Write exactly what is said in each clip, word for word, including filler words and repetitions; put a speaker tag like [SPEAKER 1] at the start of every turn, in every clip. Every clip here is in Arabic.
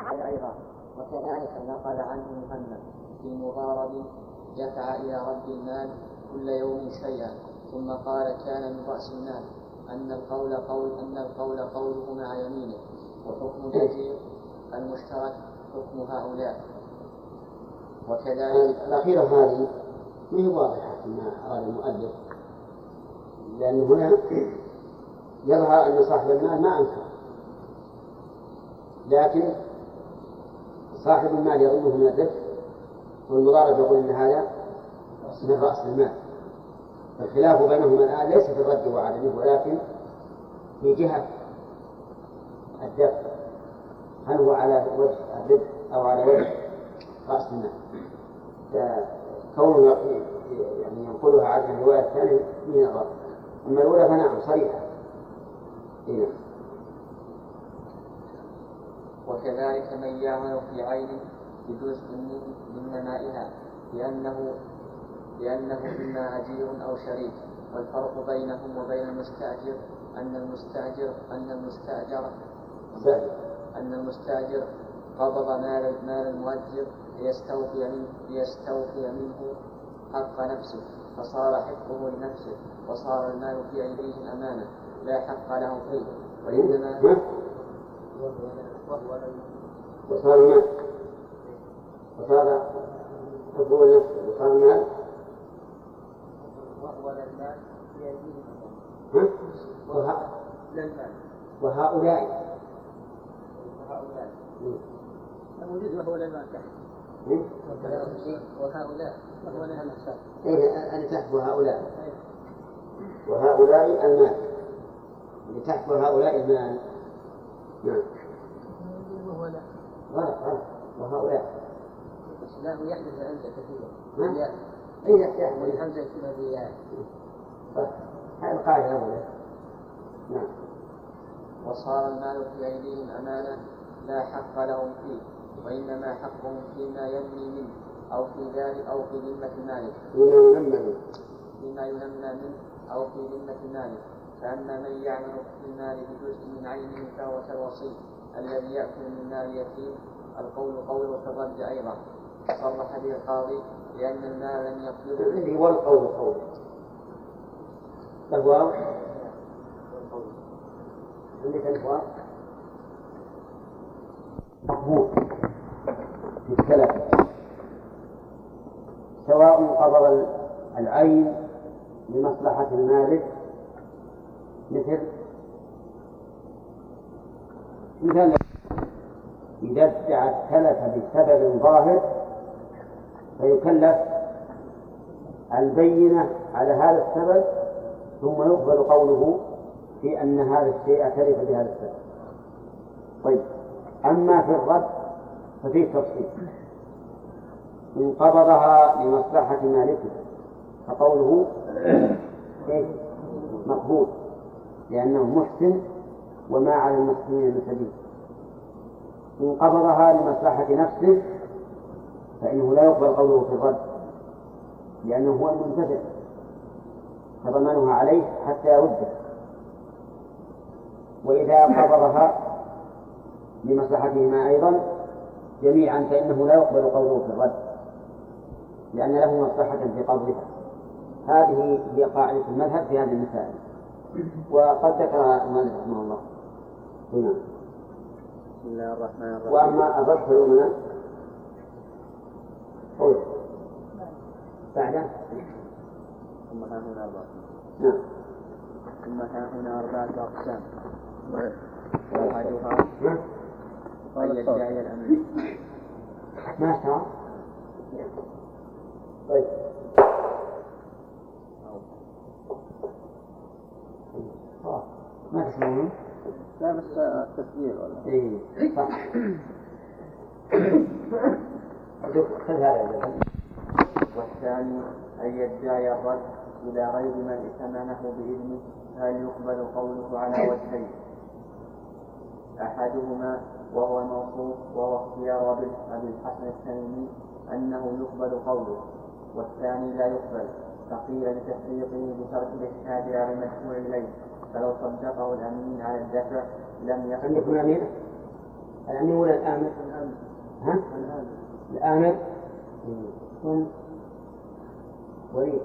[SPEAKER 1] أيضا. وكذلك نقل عنه محمد في مضارب دفع إلى رب المال كل يوم شيئا ثم قال كان من رأس المال أن القول قول أن القول قوله مع يمينه وحكم الأجير المشترك حكم هؤلاء. وكذلك
[SPEAKER 2] الأخيرة هذه ما هي واضحة ما أراد المؤلف، لأن هنا يظهر أن صاحب المال ما أنكر، لكن صاحب المال يظنه من الربح والمضارب يقول أن هذا من رأس المال. الخلاف بينهما الآن ليس في الرد وعدمه ولكن في جهة الدفع، هل هو على وجه الربح أو على وجه رأس المال. كونه يعني ينقلها عن الرواية الثانية فيه نظر، أما الأولى فنعم صريحة. هنا.
[SPEAKER 1] وكذلك من يعمل في عين بجزء من نمائها لأنه لأنه إما أجير أو شريك. والفرق بينهم وبين المستأجر أن المستأجر أن المستأجر أن المستأجر قبض مال مال المؤجر ليستوفي منه ليستوفي منه حق نفسه فصار حقه لنفسه وصار المال في أيديهم أمانة لا حق له فيه. وإنما
[SPEAKER 2] وصار المال وصار حقه لنفسه وصار المال
[SPEAKER 1] وهو للمال في أيديهم
[SPEAKER 2] أمانة. وهؤلاء
[SPEAKER 1] وهؤلاء موجود وهو للمال تحت وهؤلاء وهو للمال تحت.
[SPEAKER 2] إيه أنا تحت وهؤلاء وهؤلاء المال اللي تحت وهؤلاء المال. نعم.
[SPEAKER 1] وهؤلاء
[SPEAKER 2] غلط غلط وهؤلاء
[SPEAKER 1] لا يحدث أنت كثيرا.
[SPEAKER 2] نعم. أي يحدث
[SPEAKER 1] والحمزة كما في
[SPEAKER 2] هذه القاعدة الأولى. نعم.
[SPEAKER 1] وصار المال في أيديهم أمانة لا حق لهم فيه وإنما حقهم فيما ينمي منه أو في ذلك أو في ذمة مالك فيما ينمى منه أو في ذمة مالك. فأما من يعمل في المال بجزء من عينه فهو كالوصي الذي يأكل من مال اليتيم. القول قول وكالرد أيضا صرح به القاضي لأن المال لم يقبله.
[SPEAKER 2] الذي هو القول قول فهو عندك الفوار مقبول في السلف سواء قبض العين لمصلحة المالك مثل مثال إذا ادعى التلف بسبب ظاهر فيكلف البينة على هذا السبب ثم يقبل قوله في أن هذا الشيء تلف بهذا السبب. طيب أما في الرد ففيه تفصيل. إن قبضها لمصلحة مالكه فقوله مقبول لأنه محسن وما على المحسنين من سبيل. إن قبضها لمصلحة نفسه فإنه لا يقبل قوله في الرد لأنه هو المنتفع فضمانها عليه حتى يرده. وإذا قبضها لمصلحتهما أيضا جميعا فإنه لا يقبل قوله في الرد لأن له مصلحة في قبضها. هذه هي قاعدة المذهب في هذه المسائل وقد ذكرها المؤلف رحمه الله هنا.
[SPEAKER 1] بسم الله الرحمن الرحيم.
[SPEAKER 2] وأما الرد فالأمنا قول بعده
[SPEAKER 1] ثم ها هنا أربعة.
[SPEAKER 2] نعم.
[SPEAKER 1] ثم ها هنا أربعة أقسام. أحدها أن يدعي الأمن.
[SPEAKER 2] ما شاء. طيب. ما تسمعون؟
[SPEAKER 1] لا بس تسجيل ولا؟
[SPEAKER 2] إيه صح. خذ هذا.
[SPEAKER 1] والثاني أن يدعي الرد إلى غير من ائتمنه بإذنه هل يقبل قوله على وجهين. أحدهما وهو الموصوف وهو اختيار أبي الحسن التميمي أنه يقبل قوله والثاني لا يقبل فقيل لتفريقه بترك الإشهاد على المشروع إليه فلو صدقه الأمين على الدفع لم يقبل.
[SPEAKER 2] عندكم أمين؟ الأمين ولا الآمر؟ ها؟ الآمر ثم ولي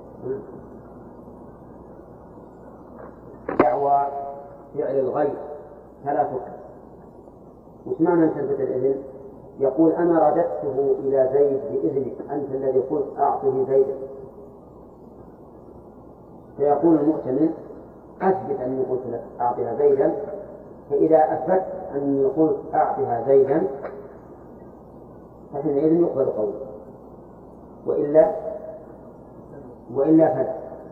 [SPEAKER 2] دعوى فعل الغير فلا تكره. وش معنى أن تثبت الإذن؟ يقول أنا رددته إلى زيد بإذنك، أنت الذي قلت أعطه زيدا. فيقول المؤتمن أثبت أني قلت لك أعطها زيدا، فإذا أثبت أني قلت أعطها زيدا فحينئذ يقبل قوله، وإلا وإلا فلا.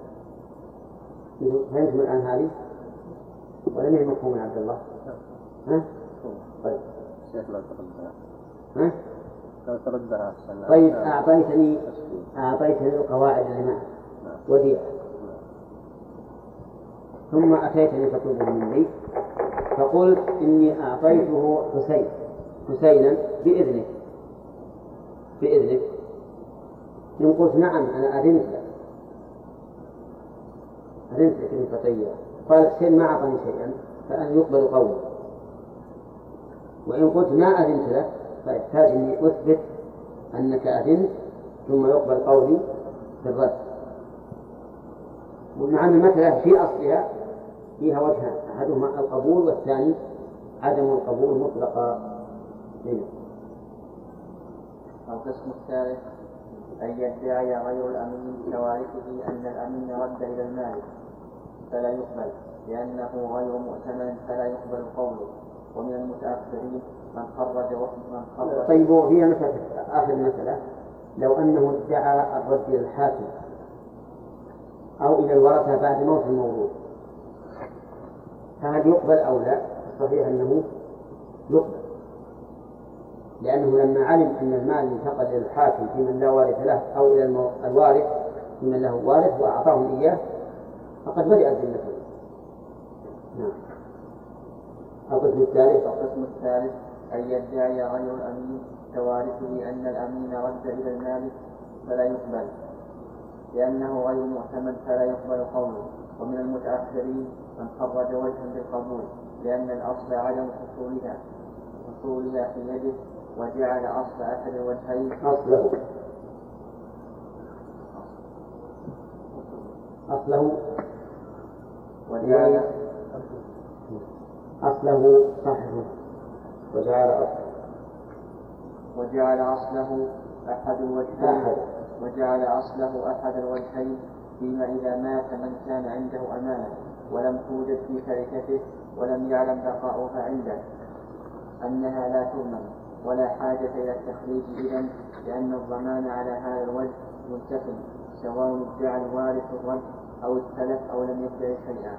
[SPEAKER 2] فهمتم الآن هذه؟ ولم يهمكم من عبد الله؟ ها؟ طيب. ها؟ طيب أعطيتني أعطيتني القواعد اللي معك وديعة، ثم أتيتني تطلبه مني فقلت إني أعطيته حسين حسينا بإذنك بإذنك إن قلت نعم أنا أذنت لك أذنت لك إن تطيع، قال حسين ما أعطني شيئا فأن يقبل قوله. وإن قلت ما أذنت لك فيحتاج أني أثبت أنك أذنت ثم يقبل قولي في الرد. ومع أن المسألة في أصلها فيها وجهان، أحدهما القبول والثاني عدم القبول مطلقا.
[SPEAKER 1] القسم الثالث أن يدعي غير الأمين كوارثه أن الأمين رد إلى المالك فلا يقبل لأنه غير مؤتمن فلا يقبل قوله. ومن المتأخرين من خرج ومن خرج.
[SPEAKER 2] طيب وهي مثلا آخر المسألة لو أنه ادعى الرد إلى الحاكم أو إلى الورثة بعد موت الموضوع فهل يقبل أو لا؟ الصحيح أنه يقبل، لأنه لما علم أن المال انتقل إلى الحاكم في من لا وارث له أو إلى الوارث في من له وارث وأعطاهم إياه فقد بدأت ذمته. نعم. القسم الثالث
[SPEAKER 1] القسم الثالث أن يدعي غير الأمين كوارثه أن الأمين رد إلى المالك فلا يقبل لأنه غير مؤتمن فلا يقبل قوله. ومن المتأخرين من خرج وجها بالقبول لأن الأصل عدم حصولها حصولها في يده وجعل أصل أحد الوجهين
[SPEAKER 2] أصله أصله
[SPEAKER 1] وجعل
[SPEAKER 2] أصله صحيح وجعل أصله
[SPEAKER 1] وجعل أصله أحد الوجهين وجعل أصله أحد الوجهين فيما إذا مات من كان عنده أمانة ولم توجد في تركته ولم يعلم بقاؤها عنده أنها لا تؤمن ولا حاجة إلى التخريج إذن، لأن الضمان على هذا الوجه منتفٍ سواء ادعى الوارث الرد أو التلف أو لم يدعي شيئا.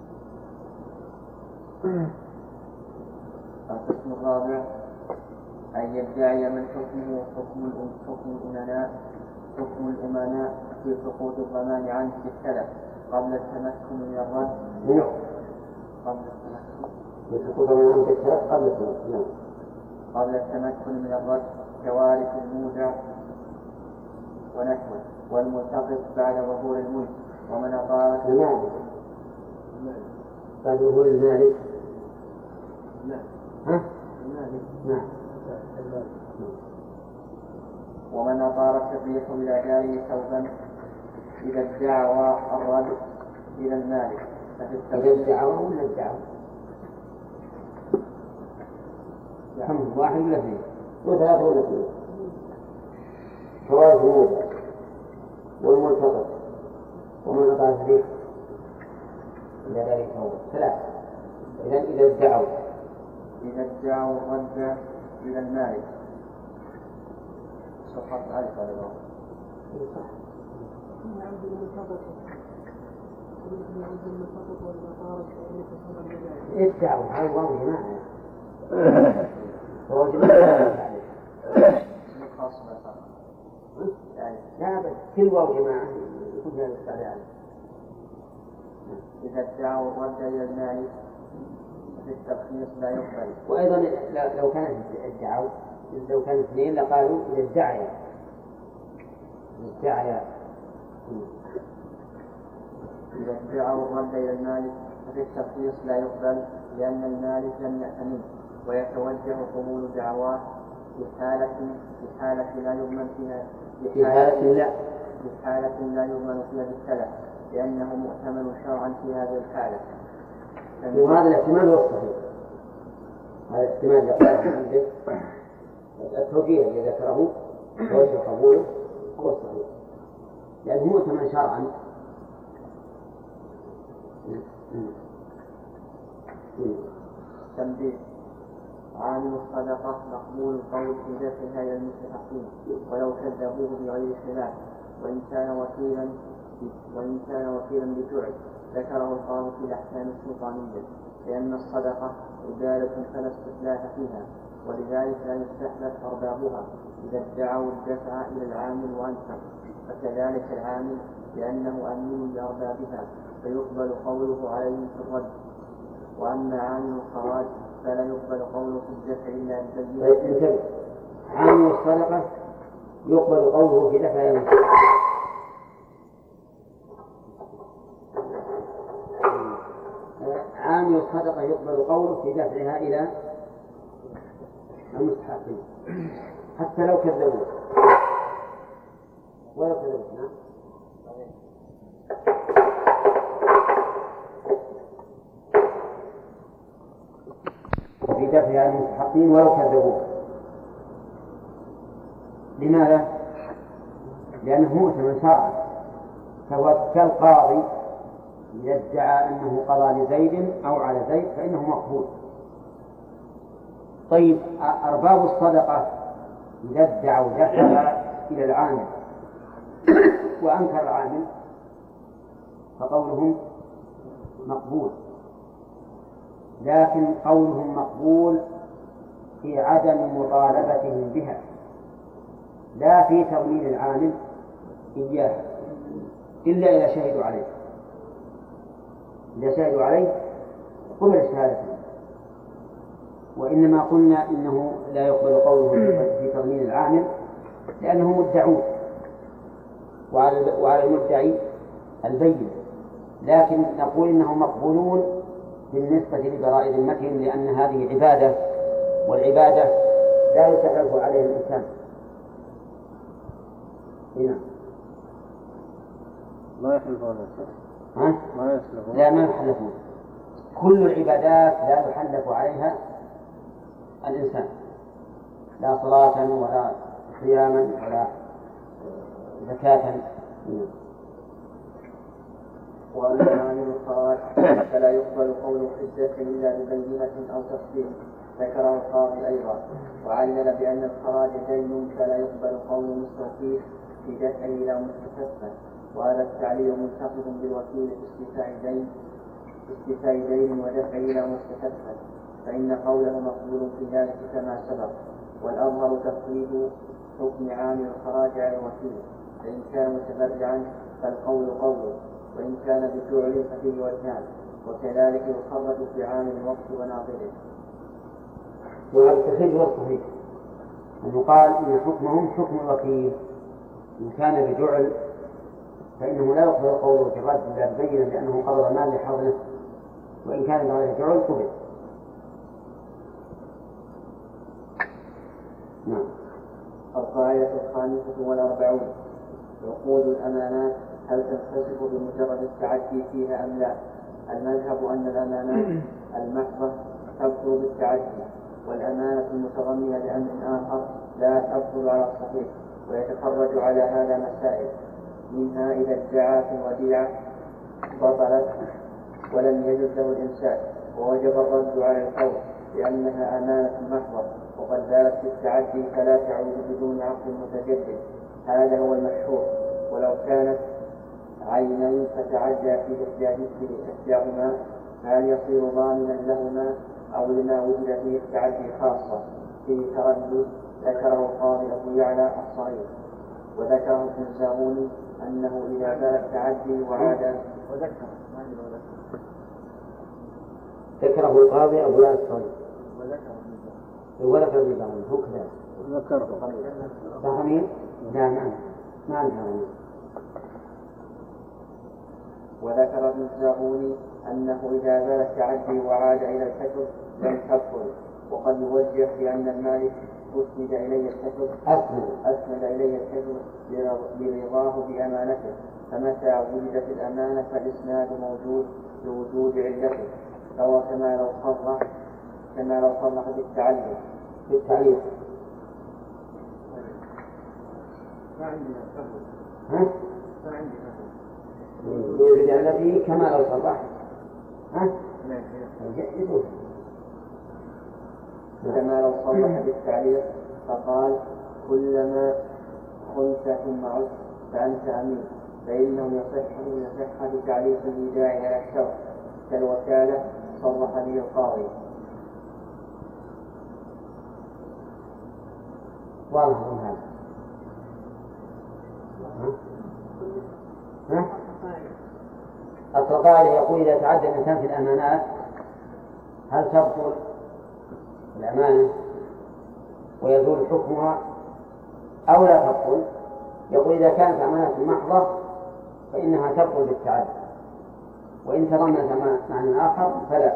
[SPEAKER 1] القسم الرابع أن يدعي من حكمه حكم حكم الأمناء حكم الأمناء في سقوط الضمان عنه بالتلف قبل التمكن من الرد قبل التمكن
[SPEAKER 2] قبل
[SPEAKER 1] قبل التمكن من الرد كوارث المودع ونحوه والملتقط بعد ظهور الملك ومن أطارت
[SPEAKER 2] المالك بعد ظهور المالك ها؟ نعم.
[SPEAKER 1] ومن أطارت الريح إلى داره ثوبا إذا ادعى الرد إلى المالك
[SPEAKER 2] إذا ادعى ولا ادعى كم واحد ولا اثنين وثلاثة ولا اثنين كوارث الموضع والملتقط ومن أطارت الريح إلى داره ثوبا ثلاثة. إذا إذا ادعوا
[SPEAKER 1] إذا ادعوا الرد إلى المالك صفحت عليك هذا الوقت
[SPEAKER 2] صح. ادعوا هاي واو جماعة هو جماعة
[SPEAKER 1] خاص
[SPEAKER 2] لا بس كل واو جماعة كلها يستعد.
[SPEAKER 1] إذا ادعوا الرد إلى المالك في الترخيص لا يقبل.
[SPEAKER 2] وأيضا لو كانت ادعوا لو كانوا اثنين لقالوا إذا ادعيا ادعيا
[SPEAKER 1] إذا ادعوا الرد إلى المالك ففي الترخيص لا يقبل لأن المالك لم يأتمن ويتوجه قبول دعواه في حالة في حالة لا يؤمن فيها
[SPEAKER 2] في حالة لا
[SPEAKER 1] في حالة لا يؤمن فيها بالسلف لأنه مؤتمن شرعا في هذه الحالة.
[SPEAKER 2] وهذا الاحتمال هو الصحيح. هذا الاحتمال يقول التوجيه الذي ذكره توجه قبوله هو الصحيح لأنه مؤتمن شرعا.
[SPEAKER 1] تنبيه: عامل الصدقة مقبول القول في دفعها إلى المستحقين ولو كذبوه بغير خلاف وإن كان وكيلا وإن كان وكيلا بجعل. ذكره القاضي في الأحكام السلطانية لأن الصدقة عبادة فلا استخلاف فيها ولذلك لا يستحلف أربابها إذا ادعوا الدفع إلى العامل وأنفق، فكذلك العامل لأنه أمين لأربابها فيقبل قوله عليهم في الرد. وأما عامل الخراج فلا يقبل قوله في الدفع إلا بالبينة.
[SPEAKER 2] عامل الصدقة يقبل قوله في دفع المستحق. عامل الصدقة يقبل قوله في دفعها إلى المستحقين حتى لو كذبوه ولو كذبوه. في دفعها المستحقين ولو كذبوه. لماذا؟ لأنه مؤتمن شرعا فهو كالقاضي إذا ادعى أنه قضى لزيد أو على زيد فإنه مقبول. طيب أرباب الصدقة إذا ادعوا دفعها إلى العامل وأنكر العامل فقولهم مقبول، لكن قولهم مقبول في عدم مطالبتهم بها لا في تضمين العامل إياها إلا إذا شهدوا عليه. إذا شهدوا عليه قبل شهادته. وإنما قلنا إنه لا يقبل قوله في تضمين العامل لأنه مدعون وعلى المدعي البين، لكن نقول إنهم مقبولون بالنسبة لبراء ذمتهم لأن هذه عبادة والعبادة لا يتحلف عليها الإنسان. هنا
[SPEAKER 3] ما يحلفون
[SPEAKER 2] ها؟
[SPEAKER 3] ما يحلفون
[SPEAKER 2] لا ما يحلفون. كل العبادات لا يحلف عليها الإنسان لا صلاة ولا صياما ولا زكاة.
[SPEAKER 1] وأما عامل الخراج فلا يقبل قول حجة إلا ببينة أو تفصيل. ذكره القاضي أيضا وعلل بأن الخراج دين فلا يقبل قول مستوفيه في دفعه إلى مستكفى، وهذا التعليل منتقد بالوكيل في استيفاء دين في استيفاء دين ودفعه إلى مستكفى، فإن قوله مقبول في ذلك كما سبق. والأظهر تفويض حكم عامل الخراج على الوكيل، فإن كان متبرعا فالقول قوله، وإن كان بفعل ففيه وجهان، وكذلك يخرج في عامل الوقت وناظره.
[SPEAKER 2] وهذا التخريج هو الصحيح أنه قال إن حكمهم حكم الوكيل إن كان بجعل فإنه لا يقبل قوله في الرد إلا ببينة لأنه قبض المال لحظنه، وإن كان بغير جعل قبل. نعم.
[SPEAKER 1] القاعدة الخامسة والأربعون: عقود الأمانات هل تنحصر بمجرد التعدي فيها أم لا؟ المذهب أن الأمانات المحضة تبطل بالتعدي، والأمانة المتضمنة لأمر آخر لا تبطل على الصحيح، ويتخرج على هذا مسائل، منها إذا ادعى في الوديعة بطلت ولم يجد له الإمساك ووجب الرد على القول لأنها أمانة محضة وقد زالت في التعدي فلا تعود بدون عقد متجدد، هذا هو المشهور. ولو كانت عينين فتعدى في إحداهما هل يصير ضامنا لهما أو لما وجد فيه التعدي خاصة فيه تردد؟ ذكره القاضي أبو يعلى الصغير، وذكره ابن الزاغوني أنه إذا بال التعدي وعاد وذكر
[SPEAKER 2] ذكره القاضي أبو يعلى الصغير وذكر ابن الزاغوني هو كذا
[SPEAKER 3] ذكره
[SPEAKER 2] فهمين؟ لا ما ما عندنا.
[SPEAKER 1] وذكر ابن الزاغوني أنه إذا زال التعدي وعاد إلى الكتب لم تبطل، وقد يوجه بأن المالك أسند إليه الحفظ
[SPEAKER 2] أسند
[SPEAKER 1] أسند إليه الحفظ لرضاه بأمانته، فمتى وجدت الأمانة فالإسناد موجود لوجود علته، فهو كما لو صرح كما لو صرح بالتعليق
[SPEAKER 2] بالتعليق.
[SPEAKER 1] ما عندنا
[SPEAKER 2] ها؟
[SPEAKER 1] ما عندنا
[SPEAKER 2] يوجد علته كما لو صرح. ها؟ يقول
[SPEAKER 1] كما لو صرح بالتعليق فقال كلما قلت ثم عدت فأنت أمين، فإنه يصح يصح بتعليق الوداع على الشرط كالوكالة صرح به القاضي.
[SPEAKER 2] واضح من هذا. ها؟ القاعدة يقول إذا تعدى الإنسان في الأمانات هل تبطل الأمانة ويزول حكمها أو لا تبطل؟ يقول إذا كانت أمانة محضة فإنها تبطل بالتعدي، وإن تضمنت معنى آخر فلا.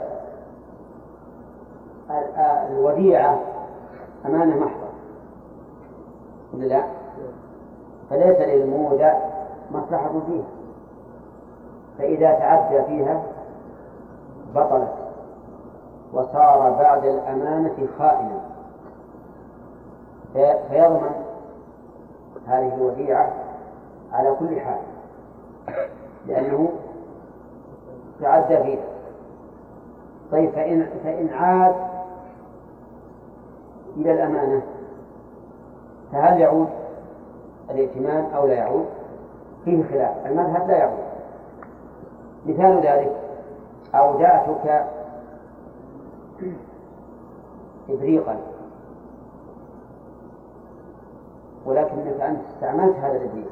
[SPEAKER 2] الوديعة أمانة محضة ولا لا؟ فليس للمودع مصلحة فيها، فإذا تعدى فيها بطلت وصار بعد الأمانة خائنا، فيضمن هذه الوديعة على كل حال لأنه تعدى فيها. طيب فإن, فإن عاد إلى الأمانة فهل يعود الائتمان أو لا يعود؟ فيه خلاف، المذهب لا يعود. مثال ذلك أودعتك إبريقا ولكنك أنت استعملت هذا الإبريق،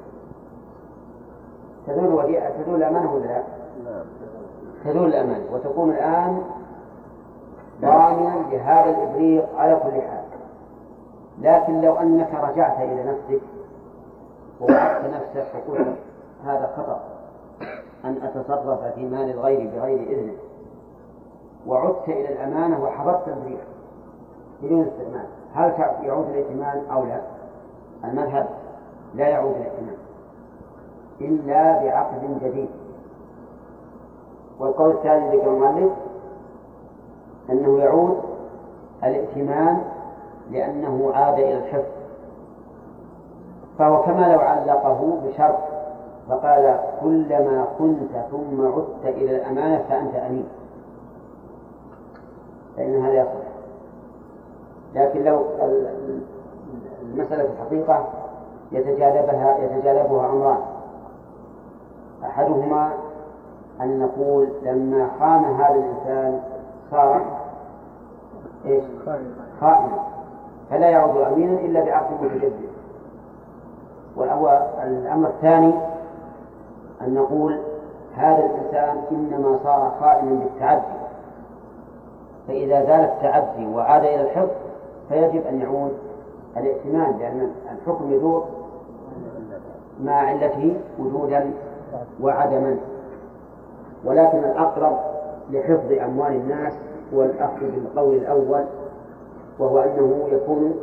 [SPEAKER 2] تدل وديعة تدل الأمانة ولا لا؟ تدل الأمانة وتكون الآن ضامنا لهذا الإبريق على كل حال. لكن لو أنك رجعت إلى نفسك ووعدت نفسك وقلت هذا خطأ أن أتصرف في مال الغير بغير إذنه، وعدت إلى الأمانة وحفظت الإبريق بدون استعمال، هل يعود الائتمان أو لا؟ المذهب لا يعود الائتمان إلا بعقد جديد. والقول الثاني ذكر المؤلف أنه يعود الائتمان لأنه عاد إلى الحفظ، فهو كما لو علقه بشرط فقال كلما كنت ثم عدت إلى الأمانة فأنت أمين، فإن هذا يصح. لكن لو المسألة في الحقيقة يتجانبها يتجانبها أمران، أحدهما أن نقول لما خان هذا الإنسان صار إيش؟ خائنا، فلا يعود أمينا إلا بعقد متجدد. والأمر الثاني أن نقول هذا الإنسان إنما صار خائنا بالتعدي، فإذا زال التعدي وعاد إلى الحفظ فيجب أن يعود الائتمان، لأن الحكم يدور مع علته وجودا وعدما. ولكن الأقرب لحفظ أموال الناس هو الأخذ بالقول الأول، وهو أنه يكون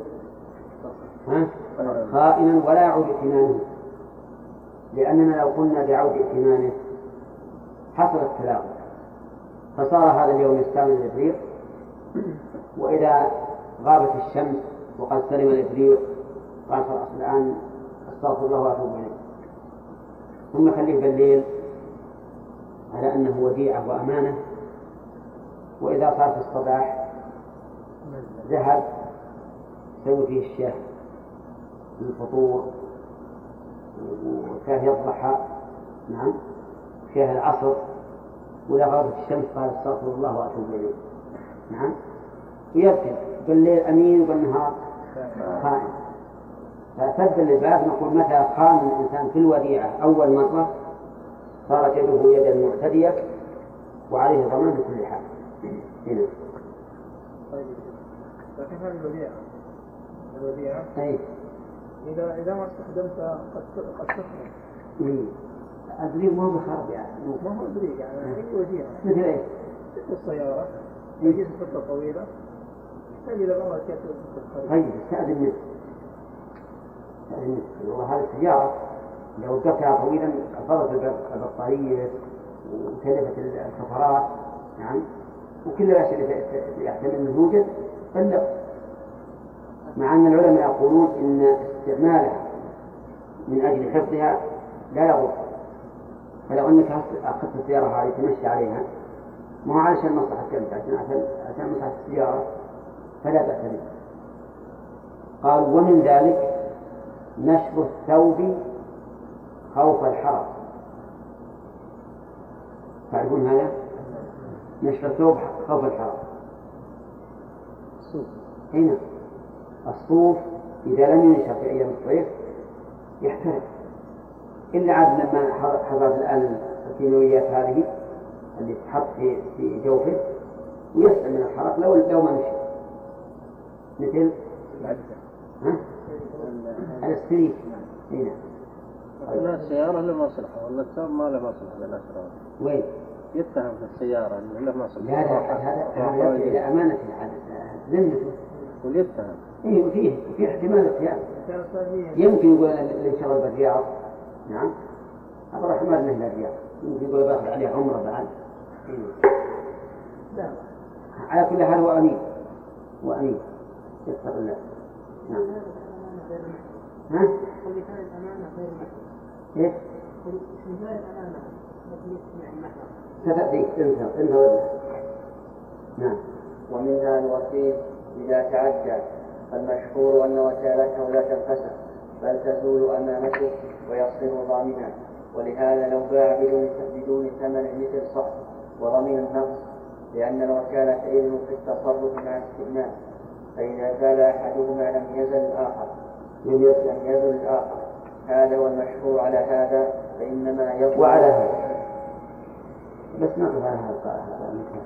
[SPEAKER 2] خائنا ولا يعود ائتمانه، لأننا لو قلنا بعود ائتمانه حصل التلاعب، فصار هذا اليوم يستعمل الإبريق، وإذا غابت الشمس وقد سلم الإبريق قال خلاص الآن استغفر الله وأتوب إليه، ثم خليه بالليل على أنه وديعة وأمانة، وإذا صار في الصباح ذهب سوي فيه الشاي الفطور وشاي الضحى، نعم شاي العصر، وإذا غابت الشمس قال استغفر الله وأتوب إليه، نعم، ويبكي بالليل أمين وبالنهار خائن. فسد الباب نقول متى خان الإنسان في الوديعة أول مرة صارت يده يدا معتدية وعليه ضمان بكل حال. هنا
[SPEAKER 3] طيب لكن هذه الوديعة الوديعة
[SPEAKER 2] أي
[SPEAKER 3] إذا إذا ما استخدمت قد قد تخرج.
[SPEAKER 2] إيه البريق ما هو بخرب يعني.
[SPEAKER 3] ما هو البريق يعني هي وديعة.
[SPEAKER 2] مثل إيش؟
[SPEAKER 3] مثل السيارة تجلس فترة طويلة
[SPEAKER 2] طيب استأذن منه استأذن منه والله هذه السيارة لو وقفتها طويلا أفضت البطارية وكلفت السفرات نعم وكل الأشياء اللي يحتمل أن يوجد بلغ مع أن العلماء يقولون إن استعمالها من أجل حفظها لا يضر فلو أنك أخذت السيارة هذه تمشي عليها ما هو علشان مصلحة كلمة عشان عشان مصلحة السيارة فلا بأس به. قال ومن ذلك نشر الثوب خوف الحرق. تعرفون هذا؟ نشر الثوب خوف الحرق. الصوف هنا الصوف إذا لم ينشر في أيام الصيف يحترق إلا عاد لما حضرت الآن الكيماويات هذه اللي تحط في في جوفه ويسلم من الحرق لو لو ما نشر مثل ها السرير هنا.
[SPEAKER 4] لا السيارة له مصلحة ولا الثوب ما له مصلحة للأشرار.
[SPEAKER 2] وين؟
[SPEAKER 4] يتهم في السيارة إنه له مصلحة.
[SPEAKER 2] لا لا هذا هذا إلى أمانة ذمته.
[SPEAKER 4] واليتهم.
[SPEAKER 2] إيه وفيه في احتمال الثياب. يمكن يقول اللي شغل بالرياض نعم أبو الرحمن من الرياض يمكن يقول باخذ عليه عمره بعد. لا على كل حال هو أمين هو أمين يتقي الله. نعم. ها؟ إيه؟ ستأتي انتظر انتظر. نعم.
[SPEAKER 1] ومنها الوكيل إذا تعدى فالمشهور أن وكالته لا تنفسخ بل تزول أمانته ويصير ضامنا ولهذا لو باع بدون بدون ثمن مثل صح وضمن النقص لأن الوكالة إذن في التصرف مع الاستئمان فإذا زال أحدهما لم يزل الآخر لم يزل الآخر هذا والمشهور على هذا فإنما يضمن
[SPEAKER 2] وعلى هذا بس نقف على هذا المثال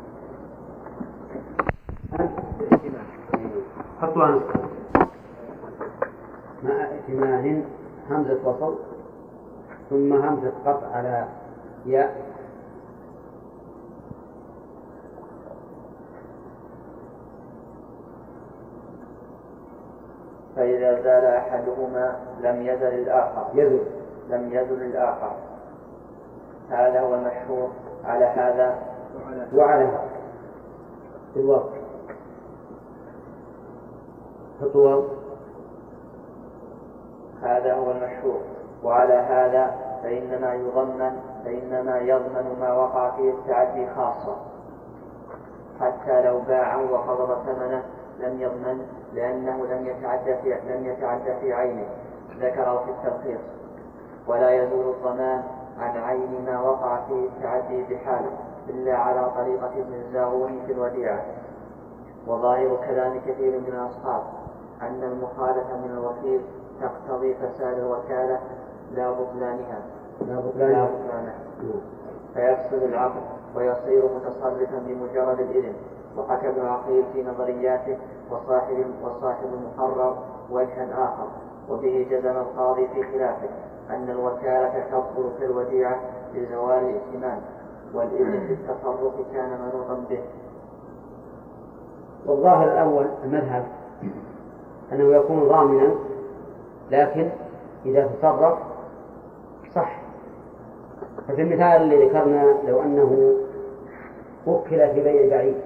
[SPEAKER 2] حطوا نسخة مع ائتمان همزة وصل ثم همزة قطع على ياء
[SPEAKER 1] فإذا زال أحدهما لم يزل الآخر
[SPEAKER 2] يزل
[SPEAKER 1] لم يزل الآخر هذا هو المشهور على هذا
[SPEAKER 2] وعلى هذا في الواقع خطوة
[SPEAKER 1] هذا هو المشهور وعلى هذا فإنما يضمن فإنما يضمن ما وقع فيه التعدي خاصة حتى لو باعه وقبض ثمنه لم يضمن لأنه لم يتعدى في لم يتعدى في عينه ذكره في التلخيص ولا يزول الضمان عن عين ما وقع فيه التعدي بحاله إلا على طريقة ابن الزاغوني في الوديعة. وظاهر كلام كثير من الأصحاب أن المخالفة من الوكيل تقتضي فساد الوكالة لا بطلانها
[SPEAKER 2] لا بطلانها
[SPEAKER 1] فيفسد العقد ويصير متصرفا بمجرد الإذن. وحكى ابن عقيل في نظرياته وصاحب وصاحب المحرر وجها آخر وبه جزم القاضي في خلافه أن الوكالة تبطل في الوديعة لزوال الائتمان والإذن في التصرف كان منوطا به.
[SPEAKER 2] والظاهر الأول المذهب أنه يكون ضامنا لكن إذا تصرف صح. ففي المثال اللي ذكرنا لو أنه وكل في بيع بعيد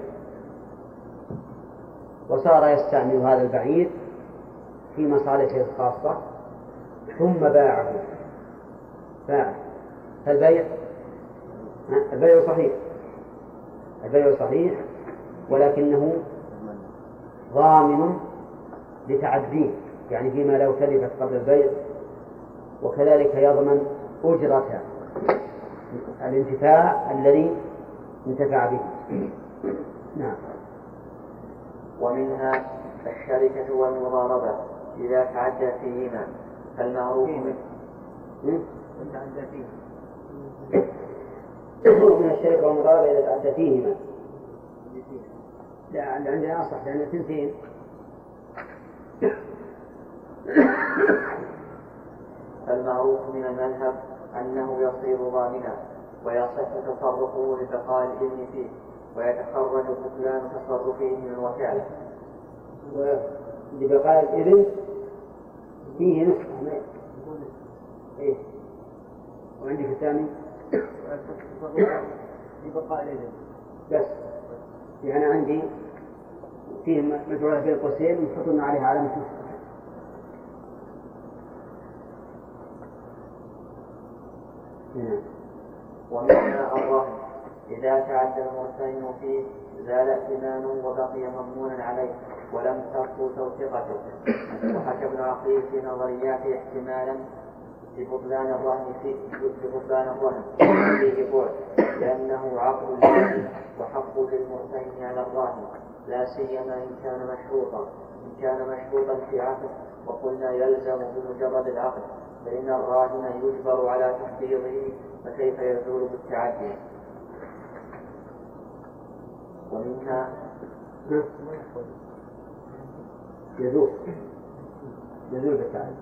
[SPEAKER 2] وصار يستعمل هذا البعير في مصالحه الخاصة ثم باعه باعه فالبيع البيع صحيح البيع صحيح ولكنه ضامن لتعديه يعني فيما لو تلفت قبل البيع وكذلك يضمن أجرة الانتفاع الذي انتفع به. نعم.
[SPEAKER 1] ومنها الشركة والمضاربة إذا تعدى فيهما فالمعروف منه
[SPEAKER 2] من الشركة والمضاربة إذا تعدى فيهما لا عندنا أصح لأن اثنتين
[SPEAKER 1] فالمعروف من المذهب أنه يصير ضامنا ويصح تصرفه لبقاء الإذن فيه ويتخرج بطلان تصرفه من الوكالة
[SPEAKER 2] ولبقاء الإذن فيه نسخة. إيه؟ وعندي في الثاني
[SPEAKER 1] لبقاء الإذن
[SPEAKER 2] بس. يعني عندي فيه مجرورة بين قوسين وحطنا عليها علامة نسخة.
[SPEAKER 1] ومنها الرهن إذا تعدى المرتهن فيه زال ائتمانه وبقي مضمونا عليه ولم تبطل توثيقته. وحكى ابن عقيل في نظرياته احتمالا لبطلان الرهن فيه لبطلان الرهن فيه بعد لأنه عقد له وحق للمرتهن على الراهن لا سيما إن كان مشروطا إن كان مشروطا في عقد وقلنا يلزم بمجرد العقد فإن الراهن يجبر على تحفيظه فكيف يزول بالتعدي. ومنها
[SPEAKER 2] يزول يزول بالتعدي.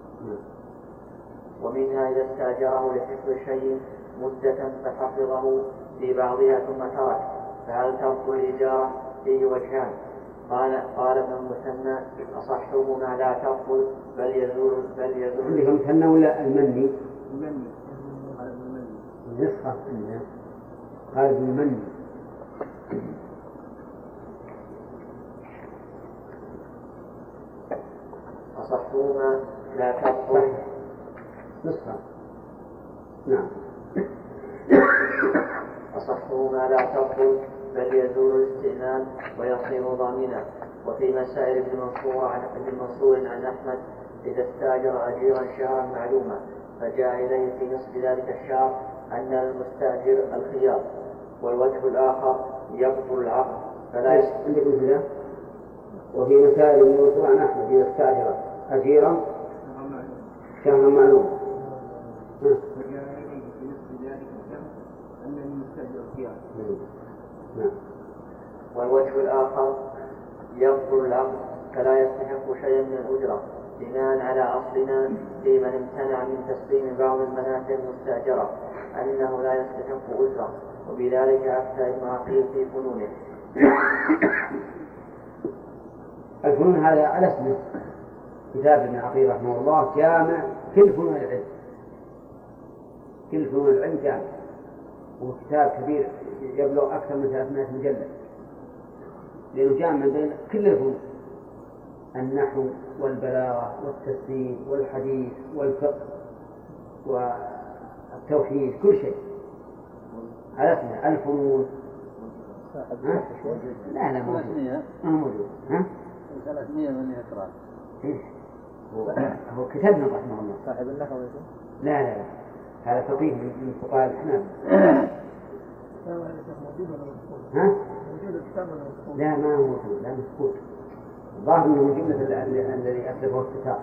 [SPEAKER 1] ومنها إذا استأجره لحفظ شيء مدة فحفظه في بعضها ثم ترك فهل تبطل الإجارة؟ فيه وجهان. قال قال ابن المثنى أصحهما لا تبطل بل يزول بل يزول.
[SPEAKER 2] عندك المثنى ولا المني؟
[SPEAKER 1] المني.
[SPEAKER 2] النسخة قال ابن المني.
[SPEAKER 1] أصحهما لا تبطل
[SPEAKER 2] نسخة. نعم.
[SPEAKER 1] أصحهما لا تبطل بل يزول الاستئنان ويصير ضامنا. وفي مسائل ابن منصور عن ابن منصور عن أحمد إذا استأجر أجيرا شهرا معلوما فجاء إليه في نصف ذلك الشهر أن المستأجر الخيار. والوجه الآخر يبطل العقد فلا
[SPEAKER 2] عندك مثلا. وفي مسائل ابن منصور عن أحمد إذا استأجر أجيرا شهرا معلوما
[SPEAKER 1] فجاء إليه في نصف ذلك الشهر أن المستأجر الخيار. والوجه الآخر يبطل العقد فلا يستحق شيئا من الأجرة بناء على أصلنا في من امتنع من تسليم بعض المنافع المستأجرة أنه لا يستحق أجرة وبذلك أفتى ابن عقيل في فنونه.
[SPEAKER 2] الفنون هذا على اسمه كتاب ابن عقيل رحمه الله جامع كل فنون العلم كل فنون العلم جامع وكتاب كبير يبلغ أكثر من ثلاثمائة مجلد لأنه جامع بين كل الفنون النحو والبلاغة والتسبيح والحديث والفقه والتوحيد كل شيء على اسمه الفنون. لا لا ما موجود. ها؟
[SPEAKER 4] ثلاثمائة من إكرام.
[SPEAKER 2] هو كتابنا رحمه الله.
[SPEAKER 3] صاحب النحو.
[SPEAKER 2] لا لا لا هذا فقيه من فقهاء الأحناف. ها؟ لا ما هو موجود لا مسكوت. الظاهر أنه من جملة الذي أتلفه الستار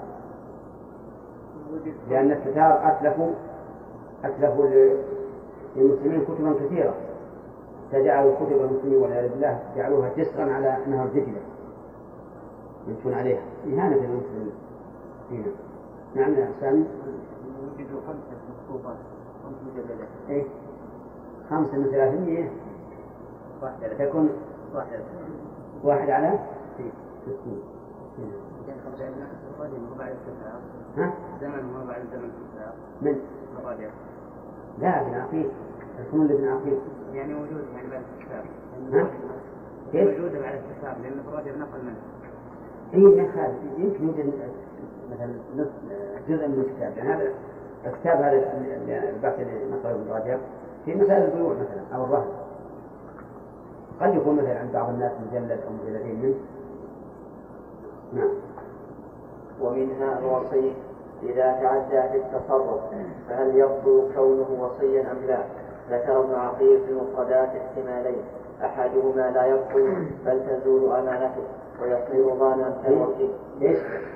[SPEAKER 2] لأن الستار أتلفوا أتلفوا للمسلمين كتبا كثيرة فجعلوا كتب المسلمين والعياذ بالله جعلوها جسرا على نهر دجلة يمشون عليها إهانة للمسلمين هنا. نعم يا سامي.
[SPEAKER 1] وجدوا خمسة مخطوطات خمس مجلدات.
[SPEAKER 2] إيه خمسة من ثلاثمية
[SPEAKER 1] واحدة
[SPEAKER 2] تكون
[SPEAKER 1] واحدة
[SPEAKER 2] واحد على
[SPEAKER 1] ستين. كان خمسة من الرجل مو بعد التسعة.
[SPEAKER 2] ها؟
[SPEAKER 1] زمن مو بعد زمن التسعة.
[SPEAKER 2] من؟
[SPEAKER 1] الرجل.
[SPEAKER 2] لا ابن عقيل الفنون لابن عقيل.
[SPEAKER 1] يعني موجود يعني بعد التسعة.
[SPEAKER 2] ها؟ كيف؟
[SPEAKER 1] موجودة بعد التسعة لأن الرجل نقل منه.
[SPEAKER 2] إيه نخال يمكن يوجد مثلا جزء من الكتاب يعني هذا الكتاب هذا البحث اللي نقله ابن رجب في مسائل البيوع مثلا أو الرهن قد يكون مثلا عند بعض الناس مجلد أو مجلدين منه. نعم.
[SPEAKER 1] ومنها الوصي إذا تعدى في التصرف فهل يبطل كونه وصيا أم لا؟ ذكر ابن عقيل في المفردات احتمالين أحدهما لا يبطل بل تزول أمانته ويصير ضامنا كالوكيل.
[SPEAKER 2] إيش؟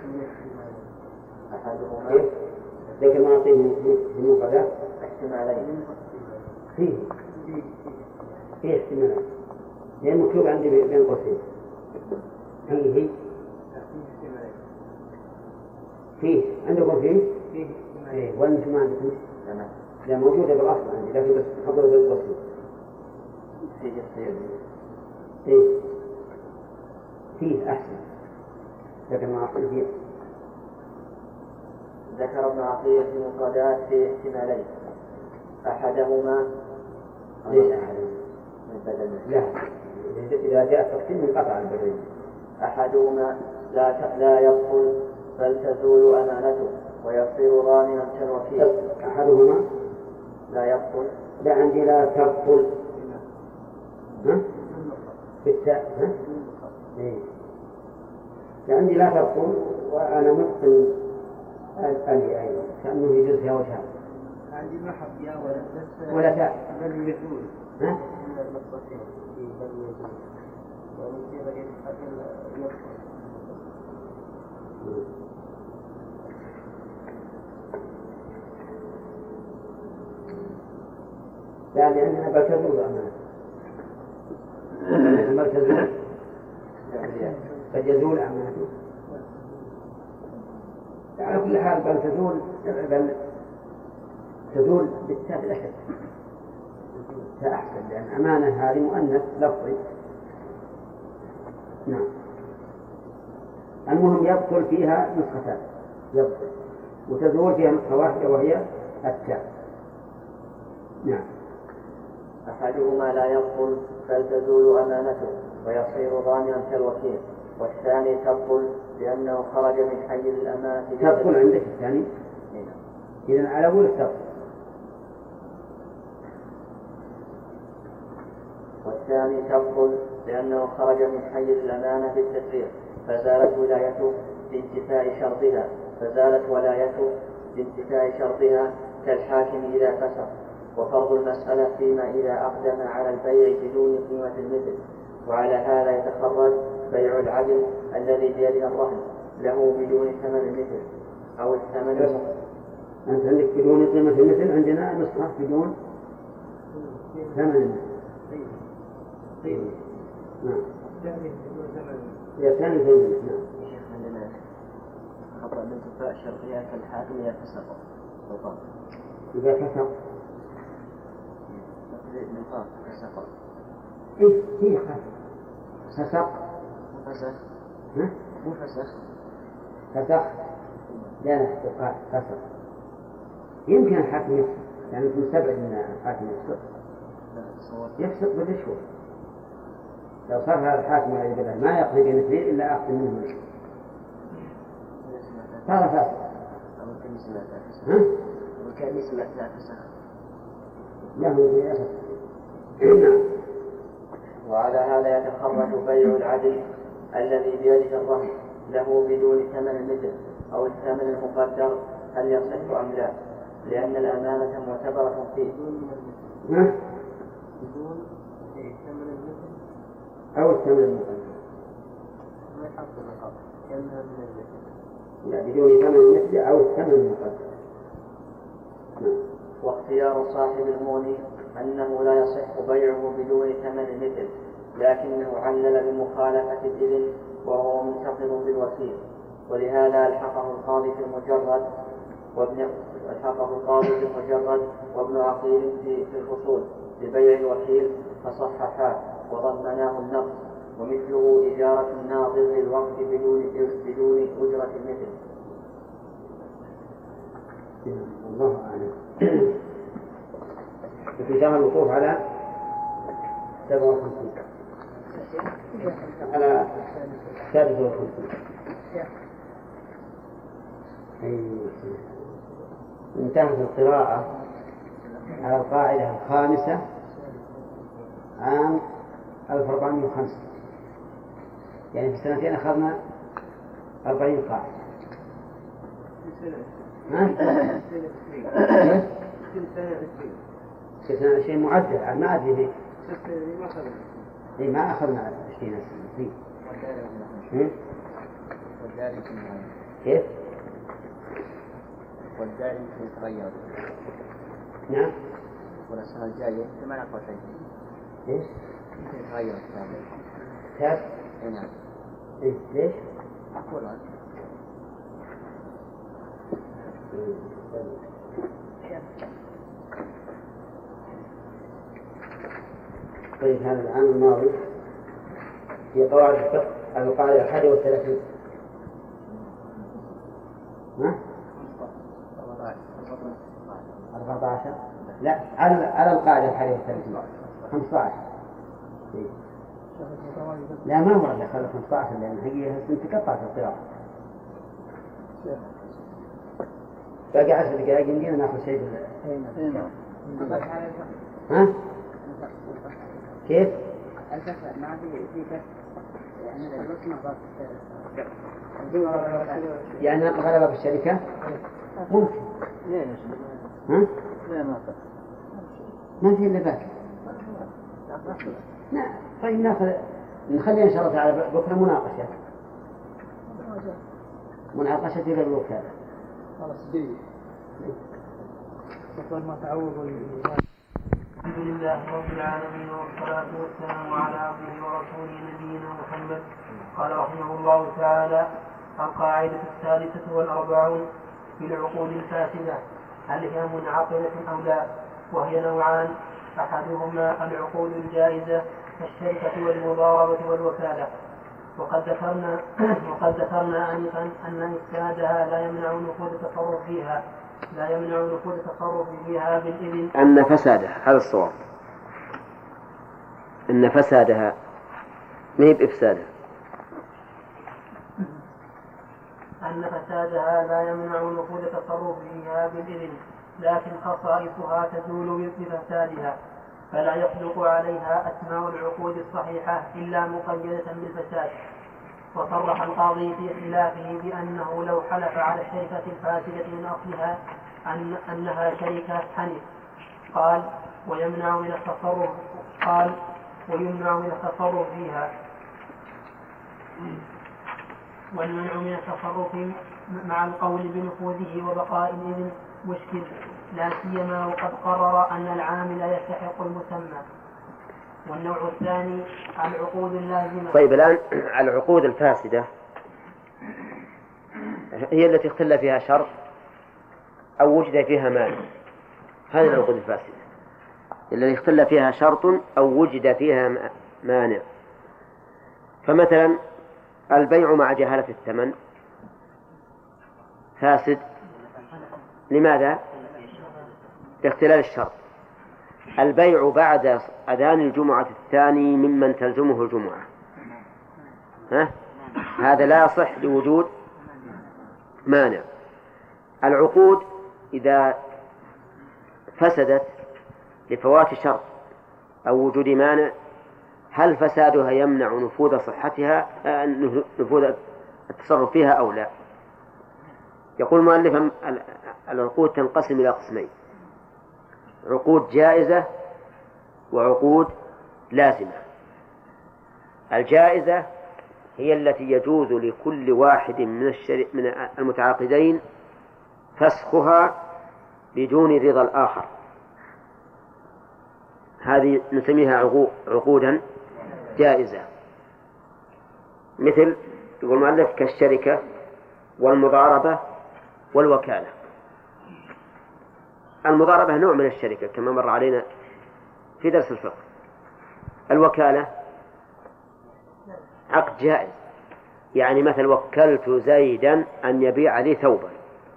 [SPEAKER 1] أحدهما
[SPEAKER 2] ذكر ما أعطيه في المفردات
[SPEAKER 1] احتمالين
[SPEAKER 2] فيه فيه احتمالات لأن مكتوب عندي بين قوسين فيه فيه عندكم فيه؟
[SPEAKER 1] فيه
[SPEAKER 2] إيه وأنتم ما عندكم؟
[SPEAKER 1] تمام.
[SPEAKER 2] لا موجودة بالأصل عندي لكن بس حضروا بين قوسين.
[SPEAKER 1] فيه يصير
[SPEAKER 2] إيه فيه أحسن لكن معقل فيه.
[SPEAKER 1] ذكر ابن عطية في المفردات في احتمالين، أحدهما
[SPEAKER 2] ليش أحدهما؟
[SPEAKER 1] بدل
[SPEAKER 2] لا، إذا جاء تقسيم انقطع البدل.
[SPEAKER 1] أحدهما لا لا يبطل بل تزول أمانته ويصير ضامنا كالوكيل.
[SPEAKER 2] أحدهما
[SPEAKER 1] لا يبطل.
[SPEAKER 2] لا عندي لا تبطل. ها؟ بالتاء. ها؟ إيه. عندي لا تبطل وأنا مبطل الألي أيضا كأنه يجوز فيها وجهان.
[SPEAKER 3] عندي محب يا ولد
[SPEAKER 2] ولا تاء.
[SPEAKER 3] بل يزول.
[SPEAKER 2] ها؟
[SPEAKER 3] المصطفين في بل يزول. ومن في يبطل.
[SPEAKER 2] لا لأننا بل تزول أمانة. بل تزول قد يزول أمانته. على كل حال بل تزول بل تزول بالتاء الأشد فأحسن، لأن أمانة هذه مؤنث لفظي. نعم. المهم يبطل فيها نسختان، يبطل وتزول فيها نسخة واحدة وهي التاء. نعم.
[SPEAKER 1] أحدهما لا يبطل بل تزول أمانته ويصير ضامنا كالوكيل، والثاني تبطل لأنه خرج من حيز الأمانة.
[SPEAKER 2] تبطل عندك الثاني؟ إذن على أول تبطل.
[SPEAKER 1] والثاني تبطل لأنه خرج من حيز الأمانة بالتسريع فزالت ولايته بانتفاء شرطها فزالت ولايته بانتفاء شرطها كالحاكم إذا فسق. وفرض المسألة فيما إذا أقدم على البيع بدون قيمة المثل، وعلى هذا يتخرج بيع العدل الذي بيده الرهن له بدون ثمن المثل أو الثمن المثل.
[SPEAKER 2] أنت عندك بدون قيمة المثل، عندنا نسخة بدون ثمن المثل. نعم. يا ثاني ثمن المثل. نعم.
[SPEAKER 1] شيخ عندنا خطأ الانتفاء الشرطية كالحاكم إذا فسق.
[SPEAKER 2] إذا فسق
[SPEAKER 1] نقاط فسق.
[SPEAKER 2] إيه فيه فسق.
[SPEAKER 1] فسق.
[SPEAKER 2] ها؟
[SPEAKER 1] مو فسق.
[SPEAKER 2] فسق. لا لا تقال فسق. يمكن الحاكم يفسق، يعني أنت مستبعد من الحاكم يفسق. يفسق بالرشوة. لو صار هذا الحاكم الذي بدأ ما يقضي بمثله إلا أخذ منه رشوة. هذا فاسق.
[SPEAKER 1] أو كان سمعتها فسق.
[SPEAKER 2] ها؟
[SPEAKER 1] أو كان سمعتها فسق.
[SPEAKER 2] لا هو يفسق. نعم.
[SPEAKER 1] وعلى هذا يتخرج بيع العدل الذي بيده الرهن له بدون ثمن المثل أو الثمن المقدر هل يصح أم لا، لأن الأمانة معتبرة فيه.
[SPEAKER 2] ها؟
[SPEAKER 3] بدون ثمن المثل
[SPEAKER 2] أو الثمن المقدر.
[SPEAKER 3] ما يحط النقاط كأنها من المثل.
[SPEAKER 2] لا بدون ثمن المثل أو الثمن المقدر.
[SPEAKER 1] واختيار صاحب المغني أنه لا يصح بيعه بدون ثمن المثل، لكنه علل بمخالفة الإذن وهو منتقض بالوكيل، ولهذا الحقه القاضي في المجرد وابن الحقه القاضي في المجرد وابن عقيل في في الفصول ببيع الوكيل فصححاه وضمناه النقص، ومثله إجارة الناظر للوقت بدون بدون أجرة المثل.
[SPEAKER 2] الله أعلم. في شهر الوقوف على سبعة وخمسين على سادس وخمسين. انتهت القراءة على القاعدة الخامسة عام ألف وأربعمائة وخمسة، يعني في سنتين أخذنا أربعين قاعدة. ها؟ كل سنة شيء معدل ما أدري ليه. إيه ما أخذنا عشرين سنة. كيف؟
[SPEAKER 1] والداعي يتغير.
[SPEAKER 2] نعم.
[SPEAKER 1] والسنة الجاية ما نقوى شيء.
[SPEAKER 2] ليش؟
[SPEAKER 1] يتغير الكتاب.
[SPEAKER 2] كتاب؟
[SPEAKER 1] إيه نعم.
[SPEAKER 2] إيه ليش؟
[SPEAKER 1] أقول لك.
[SPEAKER 2] طيب هذا العام الماضي في قواعد الفقه القاعدة الحادية والثلاثين ها؟ أربعة عشر لا على على القاعدة الحديث الثلاثين خمسة عشر لا ما هو اللي خلى خمسة عشر لأن هي تقطع في القراءة. باقي عشر دقائق يمدينا ناخذ شيء بال... ها؟ كيف؟
[SPEAKER 5] الكفر ما في في كفر يعني الوقت ما ضاق
[SPEAKER 2] يعني غلبة في الشركة ممكن. ها؟ ما في إلا باقي. لا طيب ناخذ نخلي إن شاء الله تعالى بكرة مناقشة مناقشة إلى الوكالة.
[SPEAKER 3] خلاص جيد. ما تعوض.
[SPEAKER 6] الحمد لله رب العالمين والصلاة والسلام على عبده ورسوله نبينا محمد. قال رحمه الله تعالى: القاعدة الثالثة والأربعون في العقود الفاسدة هل هي منعقدة أو لا؟ وهي نوعان: أحدهما العقود الجائزة كالشركة والمضاربة والوكالة، وقد ذكرنا وقد ذكرنا آنفا أن إفسادها لا يمنع نفوذ التصرف فيها لا يمنع نفوذ التصرف فيها بالإذن.
[SPEAKER 2] أن فسادها هذا الصواب، أن فسادها ما هي بإفسادها،
[SPEAKER 6] أن فسادها لا يمنع نفوذ التصرف فيها بالإذن، لكن خصائصها تزول بفسادها، فلا يصدق عليها أسماء العقود الصحيحة إلا مقيدة بالفساد. وصرح القاضي في خلافه بأنه لو حلف على الشركة الفاسدة من أصلها أن أنها شركة حنف قال ويمنع من التصرف قال ويمنع من التصرف فيها، والمنع من التصرف مع القول بنفوذه وبقاء الإذن مشكل، لا سيما وقد قرر أن العامل يستحق المسمى. والنوع الثاني العقود اللازمة.
[SPEAKER 2] طيب الآن العقود الفاسدة هي التي اختل فيها شرط أو وجد فيها مانع، هذه العقود الفاسدة التي اختل فيها شرط أو وجد فيها مانع. فمثلا البيع مع جهالة الثمن فاسد، لماذا؟ لاختلال الشرط. البيع بعد أذان الجمعة الثاني ممن تلزمه الجمعة، ها؟ هذا لا يصح لوجود مانع. العقود إذا فسدت لفوات شرط أو وجود مانع هل فسادها يمنع نفوذ صحتها نفوذ التصرف فيها أو لا؟ يقول المؤلف العقود تنقسم إلى قسمين: عقود جائزة وعقود لازمة. الجائزة هي التي يجوز لكل واحد من, الشر... من المتعاقدين فسخها بدون رضا الآخر، هذه نسميها عقودا جائزة. مثل يقول المؤلف كالشركة والمضاربة والوكالة. المضاربة نوع من الشركة كما مر علينا في درس الفقه. الوكالة عقد جائز، يعني مثل وكلت زيدا أن يبيع لي ثوبا،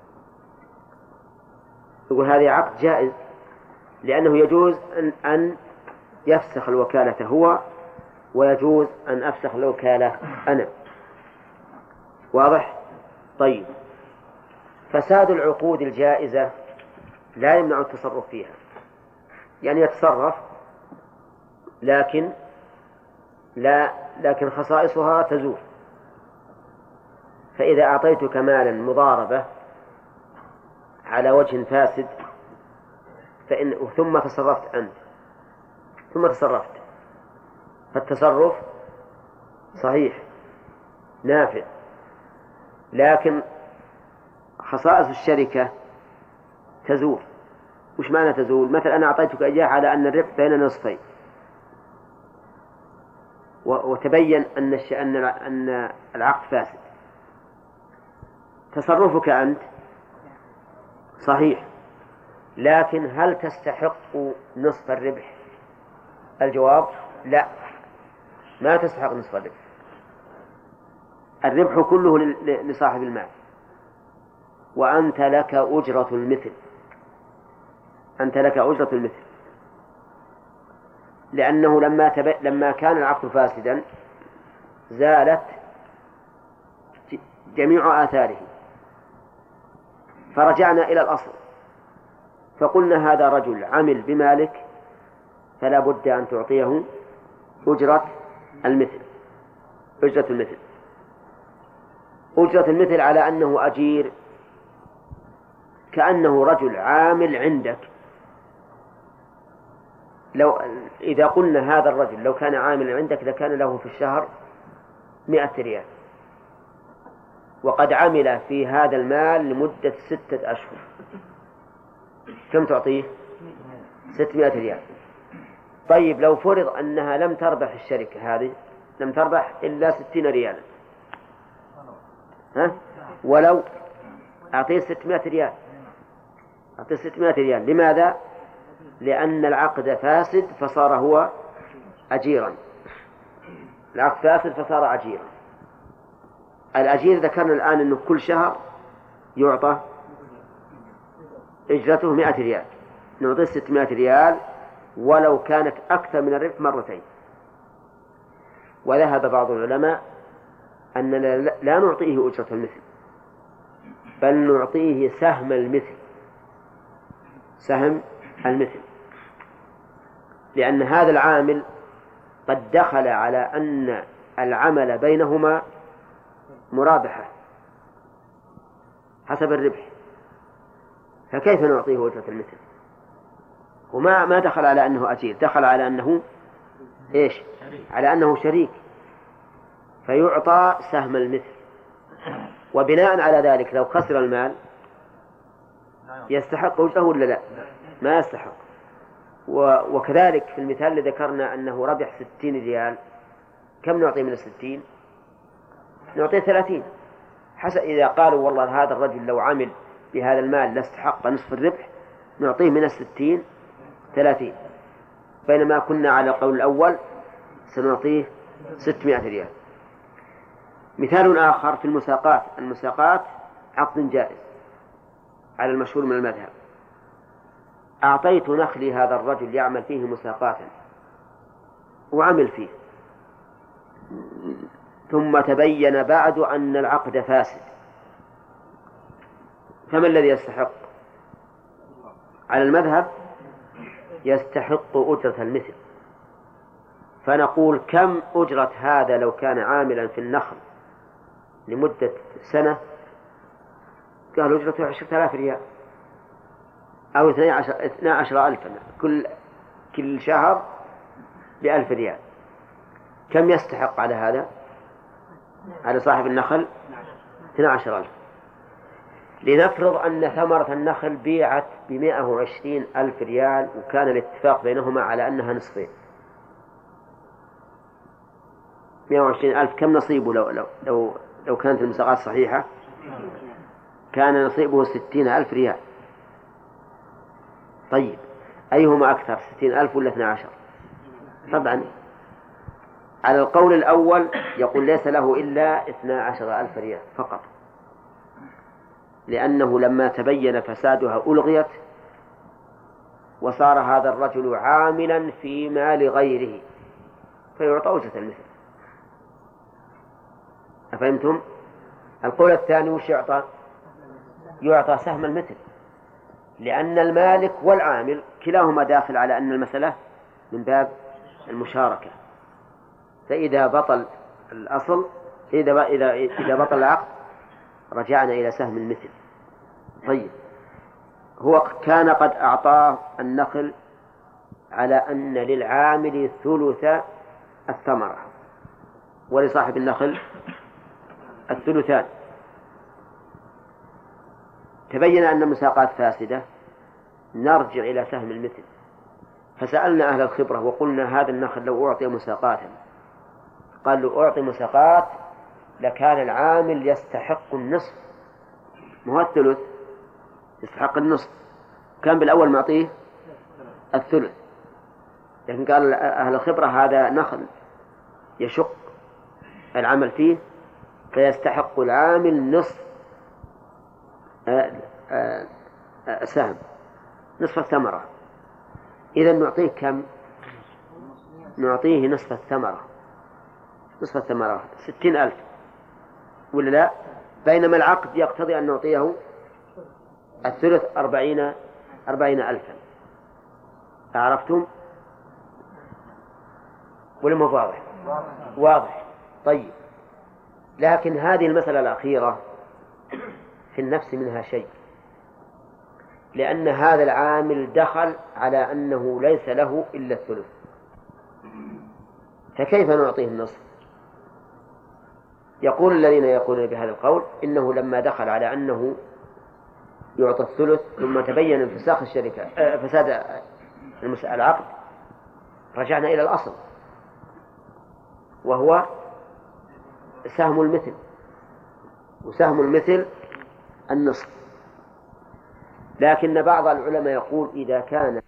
[SPEAKER 2] يقول هذا عقد جائز لأنه يجوز أن, أن يفسخ الوكالة هو ويجوز أن أفسخ الوكالة أنا. واضح؟ طيب، فساد العقود الجائزة لا يمنع التصرف فيها، يعني يتصرف لكن لا لكن خصائصها تزول. فإذا أعطيتك مالا مضاربة على وجه فاسد فإن ثم تصرفت أنت ثم تصرفت فالتصرف صحيح نافع، لكن خصائص الشركة تزول. وش معنى تزول؟ مثلا أنا أعطيتك إياه على أن الربح بين نصفين، وتبين أن أن العقد فاسد، تصرفك أنت صحيح، لكن هل تستحق نصف الربح؟ الجواب لا، ما تستحق نصف الربح. الربح كله لصاحب المال، وأنت لك أجرة المثل، أنت لك أجرة المثل، لأنه لما, تب... لما كان العقد فاسدا زالت جميع آثاره، فرجعنا إلى الأصل فقلنا هذا رجل عمل بمالك فلا بد أن تعطيه أجرة المثل. أجرة المثل أجرة المثل على أنه أجير، كأنه رجل عامل عندك. لو إذا قلنا هذا الرجل لو كان عامل عندك لكان له في الشهر مئة ريال، وقد عمل في هذا المال لمدة ستة أشهر، كم تعطيه؟ ستمائة ريال. طيب لو فرض أنها لم تربح الشركة هذه، لم تربح إلا ستين ريالا، ها؟ ولو أعطيه ستمائة ريال، أعطيه ستمائة ريال. لماذا؟ لأن العقد فاسد فصار هو أجيرا، العقد فاسد فصار أجيرا. الأجير ذكرنا الآن أنه كل شهر يعطى إجرته مائة ريال، نعطيه ستمائة ريال ولو كانت أكثر من الربح مرتين. وذهب بعض العلماء أننا لا نعطيه أجرة المثل، بل نعطيه سهم المثل، سهم المثل، لأن هذا العامل قد دخل على أن العمل بينهما مرابحة حسب الربح، فكيف نعطيه أجرة المثل؟ وما ما دخل على أنه أجير، دخل على أنه إيش؟ على أنه شريك، فيعطى سهم المثل. وبناء على ذلك لو خسر المال يستحق أجره ولا لا؟ ما يستحق. وكذلك في المثال اللي ذكرنا أنه ربح ستين ريال، كم نعطيه من الستين؟ نعطيه ثلاثين، حسب إذا قالوا والله هذا الرجل لو عمل بهذا المال لاستحق نصف الربح، نعطيه من الستين ثلاثين، بينما كنا على القول الأول سنعطيه ستمائة ريال. مثال آخر في المساقات، المساقات عقد جائز على المشهور من المذهب. أعطيت نخلي هذا الرجل يعمل فيه مساقاتا وعمل فيه، ثم تبين بعد أن العقد فاسد، فما الذي يستحق؟ على المذهب يستحق أجرة المثل. فنقول كم أجرة هذا لو كان عاملا في النخل لمدة سنة؟ قال أجرته عشرة آلاف ريال أو اثنى عشر ألفا، كل كل شهر بألف ريال. كم يستحق على هذا؟ على صاحب النخل اثنى عشر ألف. لنفرض أن ثمرة النخل بيعت بمائة وعشرين ألف ريال، وكان الاتفاق بينهما على أنها نصفين. مائة وعشرين ألف كم نصيبه لو, لو, لو, لو كانت المساقات صحيحة؟ كان نصيبه ستين ألف ريال. طيب أيهما أكثر، ستين ألف ولا اثنى عشر؟ طبعا على القول الأول يقول ليس له إلا اثنى عشر ألف ريال فقط، لأنه لما تبين فسادها ألغيت وصار هذا الرجل عاملا في مال غيره فيعطى أجرة المثل. أفهمتم؟ القول الثاني وش يعطى؟ يعطى سهم المثل، لأن المالك والعامل كلاهما داخل على أن المسألة من باب المشاركة. فإذا بطل الأصل، إذا إذا إذا بطل العقد رجعنا إلى سهم المثل. طيب هو كان قد أعطاه النخل على أن للعامل ثلث الثمرة ولصاحب النخل الثلثان. تبين أن المساقات فاسدة، نرجع إلى سهم المثل. فسألنا أهل الخبرة وقلنا هذا النخل لو أعطي مساقاتا، قال له أعطي مساقات لكان العامل يستحق النصف، مو الثلث، يستحق النصف. كان بالأول معطيه الثلث، لكن قال أهل الخبرة هذا نخل يشق العمل فيه فيستحق العامل نصف
[SPEAKER 7] آه آه آه سهم نصف الثمرة، إذا نعطيه كم؟ نعطيه نصف الثمرة، نصف الثمرة ستين ألف ولا لا؟ بينما العقد يقتضي أن نعطيه الثلث أربعين أربعين ألفا. أعرفتم ولا ما واضح؟ واضح. طيب، لكن هذه المسألة الأخيرة في النفس منها شيء، لأن هذا العامل دخل على أنه ليس له إلا الثلث، فكيف نعطيه النصف؟ يقول الذين يقولون بهذا القول إنه لما دخل على أنه يعطى الثلث ثم تبين انفساخ الشركة آه فساد العقد، رجعنا إلى الأصل وهو سهم المثل، وسهم المثل النصف. لكن بعض العلماء يقول إذا كان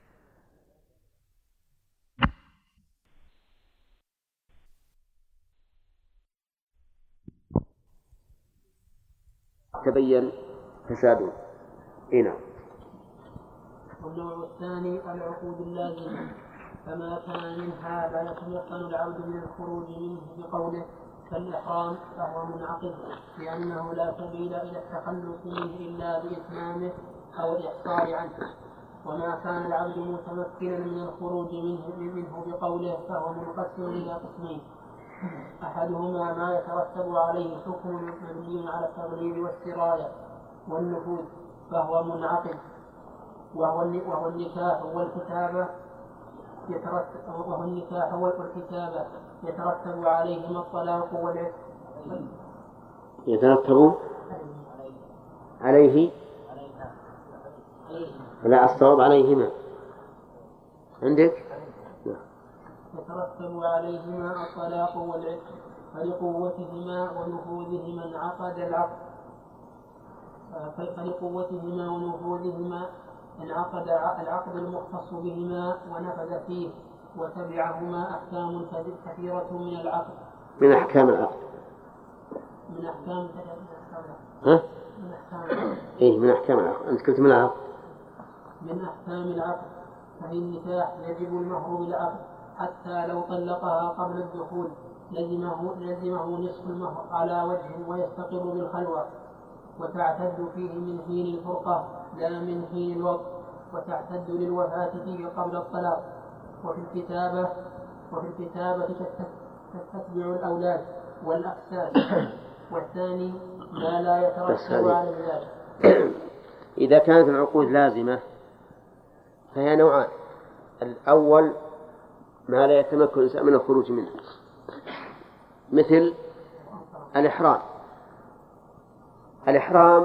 [SPEAKER 7] تبين فساده. هنا
[SPEAKER 6] والنوع الثاني العقود اللازمة، فما كان منها لا يتيقن العبد من الخروج منه بقوله كالإحرام فهو منعقد، لأنه لا سبيل إلى التخلص منه إلا بإتمامه أو الإحصار عنه. وما كان العبد متمكنا من الخروج منه, منه بقوله فهو منقسم إلى قسمين، أحدهما ما يترتب عليه حكم مبني على التغليب والسراية والنفوذ فهو منعقد، وهو النكاح والكتابة يترتب وهو النكاح والكتابة يترتب عليهما الطلاق والعتق.
[SPEAKER 7] يترتب عليه لا الصواب عليهما عندك
[SPEAKER 6] يترتب عليهما الطلاق والعتق، فلقوتهما ونفوذهما انعقد العقد فلقوتهما ونفوذهما انعقد العقد المختص بهما ونفذ فيه، وتبعهما أحكام كثيرة من العقد
[SPEAKER 7] من أحكام العقد
[SPEAKER 6] من أحكام
[SPEAKER 7] ها؟
[SPEAKER 6] من أحكام
[SPEAKER 7] إيه من أحكام العقد. أنت قلت من العقد
[SPEAKER 6] من أحكام العقد. ففي النكاح يجب المهر بالعقد حتى لو طلقها قبل الدخول لزمه, لزمه نصف المهر على وجه ويستقر بالخلوة، وتعتد فيه من حين الفرقة لا من حين الوقت، وتعتد للوفاة فيه قبل الطلاق. وفي الكتابة وفي الكتابة تتبع الأولاد والأقسام، والثاني ما لا يترتب على ذلك.
[SPEAKER 7] إذا كانت العقود لازمة فهي نوعان: الأول ما لا يتمكن الإنسان من الخروج منه مثل الإحرام. الإحرام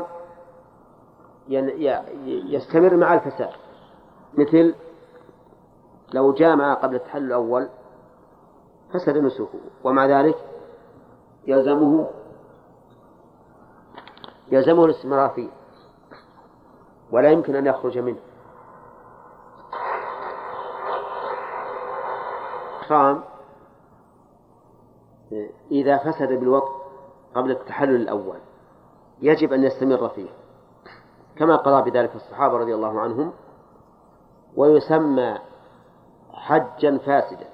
[SPEAKER 7] يستمر مع الفساد، مثل لو جامع قبل التحلل الأول فسد نسكه، ومع ذلك يلزمه يلزمه الاستمرار فيه ولا يمكن أن يخرج منه. الإحرام إذا فسد بالوطء قبل التحلل الأول يجب أن يستمر فيه كما قضى بذلك الصحابة رضي الله عنهم، ويسمى حجا فاسدا.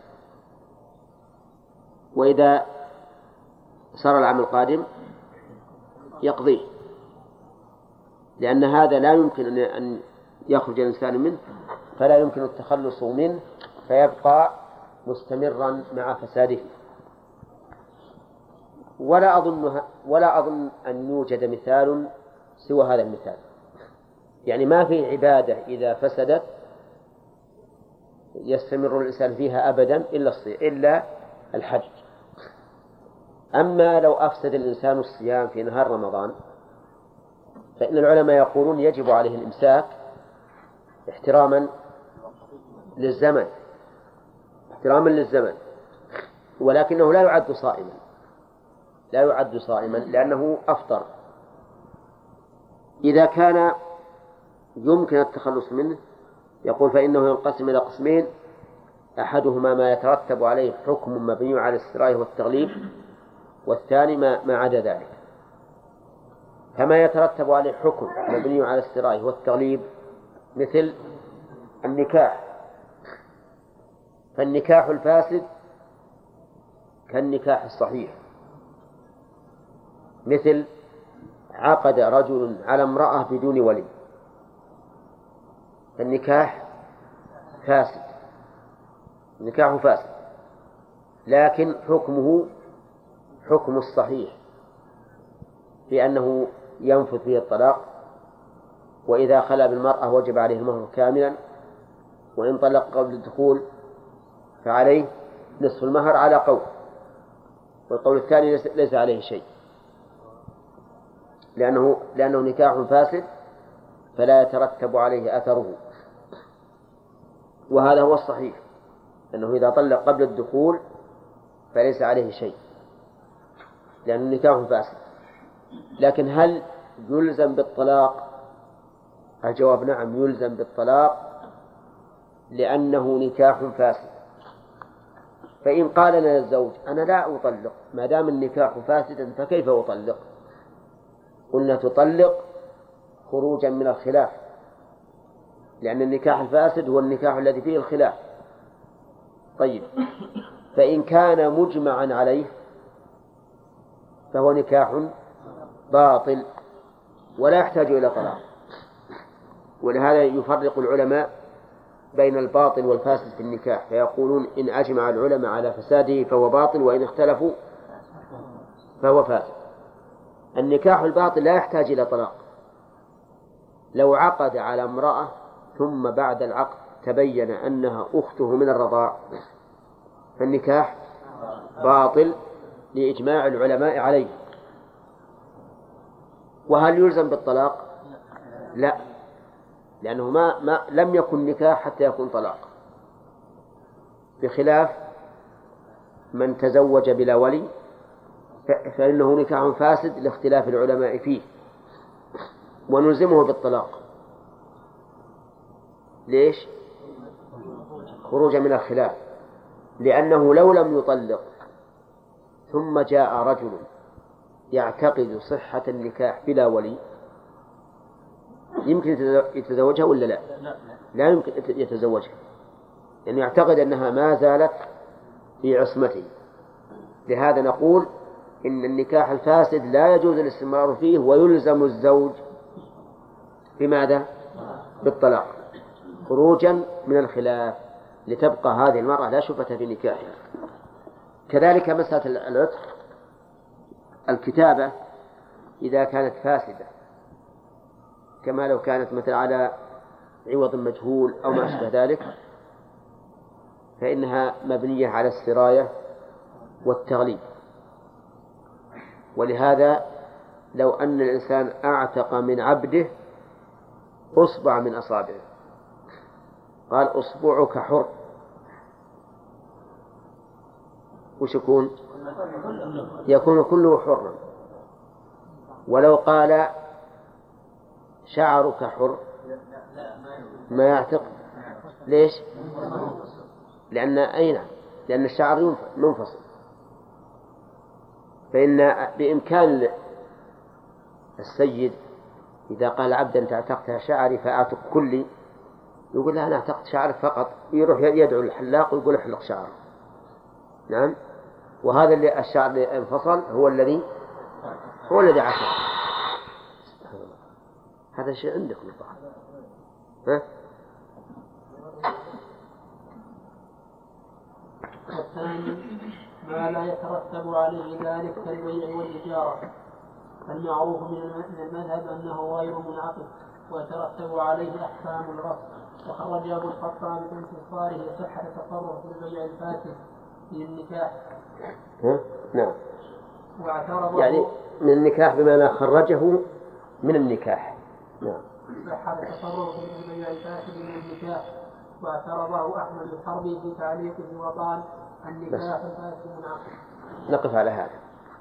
[SPEAKER 7] وإذا صار العام القادم يقضيه، لأن هذا لا يمكن أن يخرج الإنسان منه، فلا يمكن التخلص منه، فيبقى مستمرا مع فساده. ولا أظن ولا أظن أن يوجد مثال سوى هذا المثال، يعني ما في عبادة إذا فسدت يستمر الإنسان فيها أبدا إلا إلا الحج. أما لو أفسد الإنسان الصيام في نهار رمضان فإن العلماء يقولون يجب عليه الإمساك احتراما للزمن احتراما للزمن ولكنه لا يعد صائما لا يعد صائما لأنه أفطر. إذا كان يمكن التخلص منه يقول فإنه ينقسم إلى قسمين: أحدهما ما يترتب عليه حكم مبني على السراية والتغليب، والثاني ما, ما عدا ذلك. فما يترتب عليه حكم مبني على السراية والتغليب مثل النكاح، فالنكاح الفاسد كالنكاح الصحيح، مثل عقد رجل على امرأة بدون ولي، فالنكاح فاسد، النكاح فاسد، لكن حكمه حكم الصحيح بأنه ينفذ فيه الطلاق، وإذا خلا بالمرأة وجب عليه المهر كاملا، وإن طلق قبل الدخول فعليه نصف المهر على قول، والقول الثاني ليس عليه شيء، لأنه, لأنه نكاح فاسد فلا يترتب عليه أثره. وهذا هو الصحيح، أنه إذا طلق قبل الدخول فليس عليه شيء لأنه نكاح فاسد. لكن هل يلزم بالطلاق؟ الجواب نعم، يلزم بالطلاق لأنه نكاح فاسد. فإن قال لنا الزوج أنا لا أطلق ما دام النكاح فاسدا فكيف أطلق؟ قلنا تطلق خروجا من الخلاف، لأن النكاح الفاسد هو النكاح الذي فيه الخلاف. طيب، فإن كان مجمعا عليه فهو نكاح باطل ولا يحتاج إلى طلاق. ولهذا يفرق العلماء بين الباطل والفاسد في النكاح، فيقولون إن أجمع العلماء على فساده فهو باطل، وإن اختلفوا فهو فاسد. النكاح الباطل لا يحتاج إلى طلاق. لو عقد على امرأة ثم بعد العقد تبين أنها أخته من الرضاع فالنكاح باطل لإجماع العلماء عليه. وهل يلزم بالطلاق؟ لا، لأنه ما, ما لم يكن نكاح حتى يكون طلاق، بخلاف من تزوج بلا ولي فإنه نكاح فاسد لاختلاف العلماء فيه، ونلزمه بالطلاق. ليش؟ خروجا من الخلاف، لأنه لو لم يطلق ثم جاء رجل يعتقد صحة النكاح بلا ولي يمكن يتزوجها ولا لا؟ لا يمكن يتزوجها، لأنه يعتقد أنها ما زالت في عصمته. لهذا نقول إن النكاح الفاسد لا يجوز الاستمرار فيه، ويلزم الزوج بماذا؟ بالطلاق خروجا من الخلاف، لتبقى هذه المرأة لا شبهة في نكاحها. كذلك مسألة العتق، الكتابة إذا كانت فاسدة كما لو كانت مثل على عوض مجهول أو ما أشبه ذلك فإنها مبنية على السراية والتغليب. ولهذا لو أن الإنسان أعتق من عبده أصبع من أصابعه قال أصبعك حر، وش يكون؟ يكون كله حرا. ولو قال شعرك حر ما يعتق. ليش؟ لأن أين؟ لأن الشعر منفصل، فإن بإمكان السيد إذا قال عبدا أنت اعتقت شعري فأعتق كلي، يقول له أنا اعتقت شعرك فقط، يروح يدعو الحلاق ويقول احلق شعره. نعم، وهذا اللي الشعر اللي انفصل هو الذي هو الذي عتق. هذا شيء عندكم الظاهر. ها؟
[SPEAKER 6] والثاني ما لا يترتب عليه ذلك كالبيع والإجارة، فالمعروف من المذهب أنه غير منعقد ويترتب عليه أحكام الغصب. وخرج أبو الخطاب بانتصاره صحة تصرف في البيع الفاسد في النكاح.
[SPEAKER 7] ها؟ نعم.
[SPEAKER 6] واعترضه
[SPEAKER 7] يعني من النكاح بمعنى خرجه من النكاح. نعم.
[SPEAKER 6] صحة التصرف في البيع الفاسد من النكاح، واعترضه أحمد الحربي في تعليقه وقال النكاح الفاسد منعقد.
[SPEAKER 7] نقف على هذا.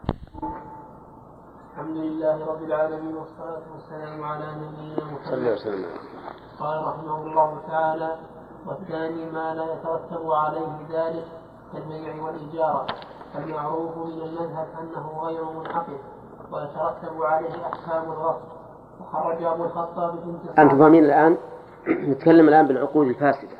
[SPEAKER 6] الحمد لله رب العالمين والصلاة والسلام على نبينا محمد
[SPEAKER 7] صلى الله عليه وسلم.
[SPEAKER 6] قال رحمه الله تعالى: والثاني ما لا يترتب عليه ذلك كالبيع والإجارة، فالمعروف من المذهب أنه غير منعقد ويترتب عليه أحكام الغصب. وخرج أبو الخطاب في انتصار.
[SPEAKER 7] أنتم فاهمين الآن؟ نتكلم الآن بالعقود الفاسدة،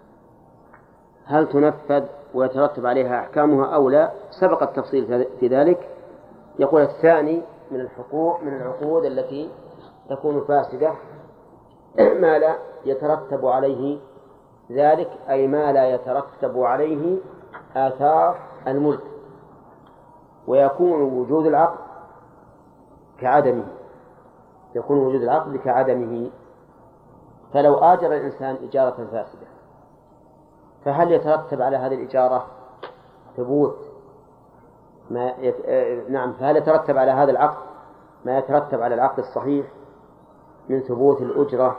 [SPEAKER 7] هل تنفذ ويترتب عليها أحكامها أو لا؟ سبق التفصيل في ذلك. يقول الثاني من الحقوق من العقود التي تكون فاسدة ما لا يترتب عليه ذلك، أي ما لا يترتب عليه آثار الملك، ويكون وجود العقد كعدمه، يكون وجود العقد كعدمه. فلو آجر الإنسان إجارة فاسدة، فهل يترتب على هذه الإجارة ثبوت ما يت... نعم فهل يترتب على هذا العقد ما يترتب على العقد الصحيح من ثبوت الأجرة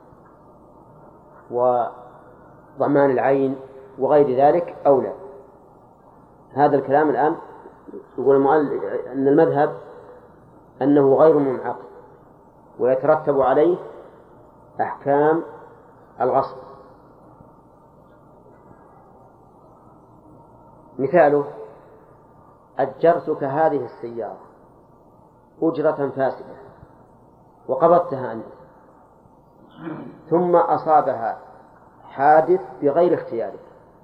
[SPEAKER 7] وضمان العين وغير ذلك أو لا؟ هذا الكلام الآن يقول المؤلف أن المذهب أنه غير منعقد ويترتب عليه أحكام الغصب. مثاله: أجرتك هذه السيارة أجرة فاسدة وقبضتها أنت، ثم أصابها حادث بغير اختيارك.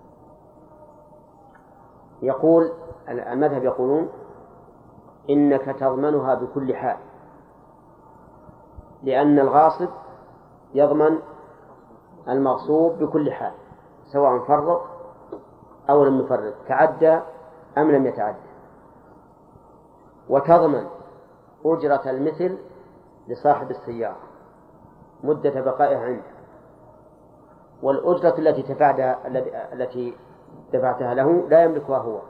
[SPEAKER 7] يقول المذهب يقولون إنك تضمنها بكل حال، لأن الغاصب يضمن المغصوب بكل حال سواء فرط أو لم يفرط، تعدى أم لم يتعدى. وتضمن أجرة المثل لصاحب السيارة مدة بقائها عنده، والأجرة التي دفعتها التي دفعتها له لا يملكها هو.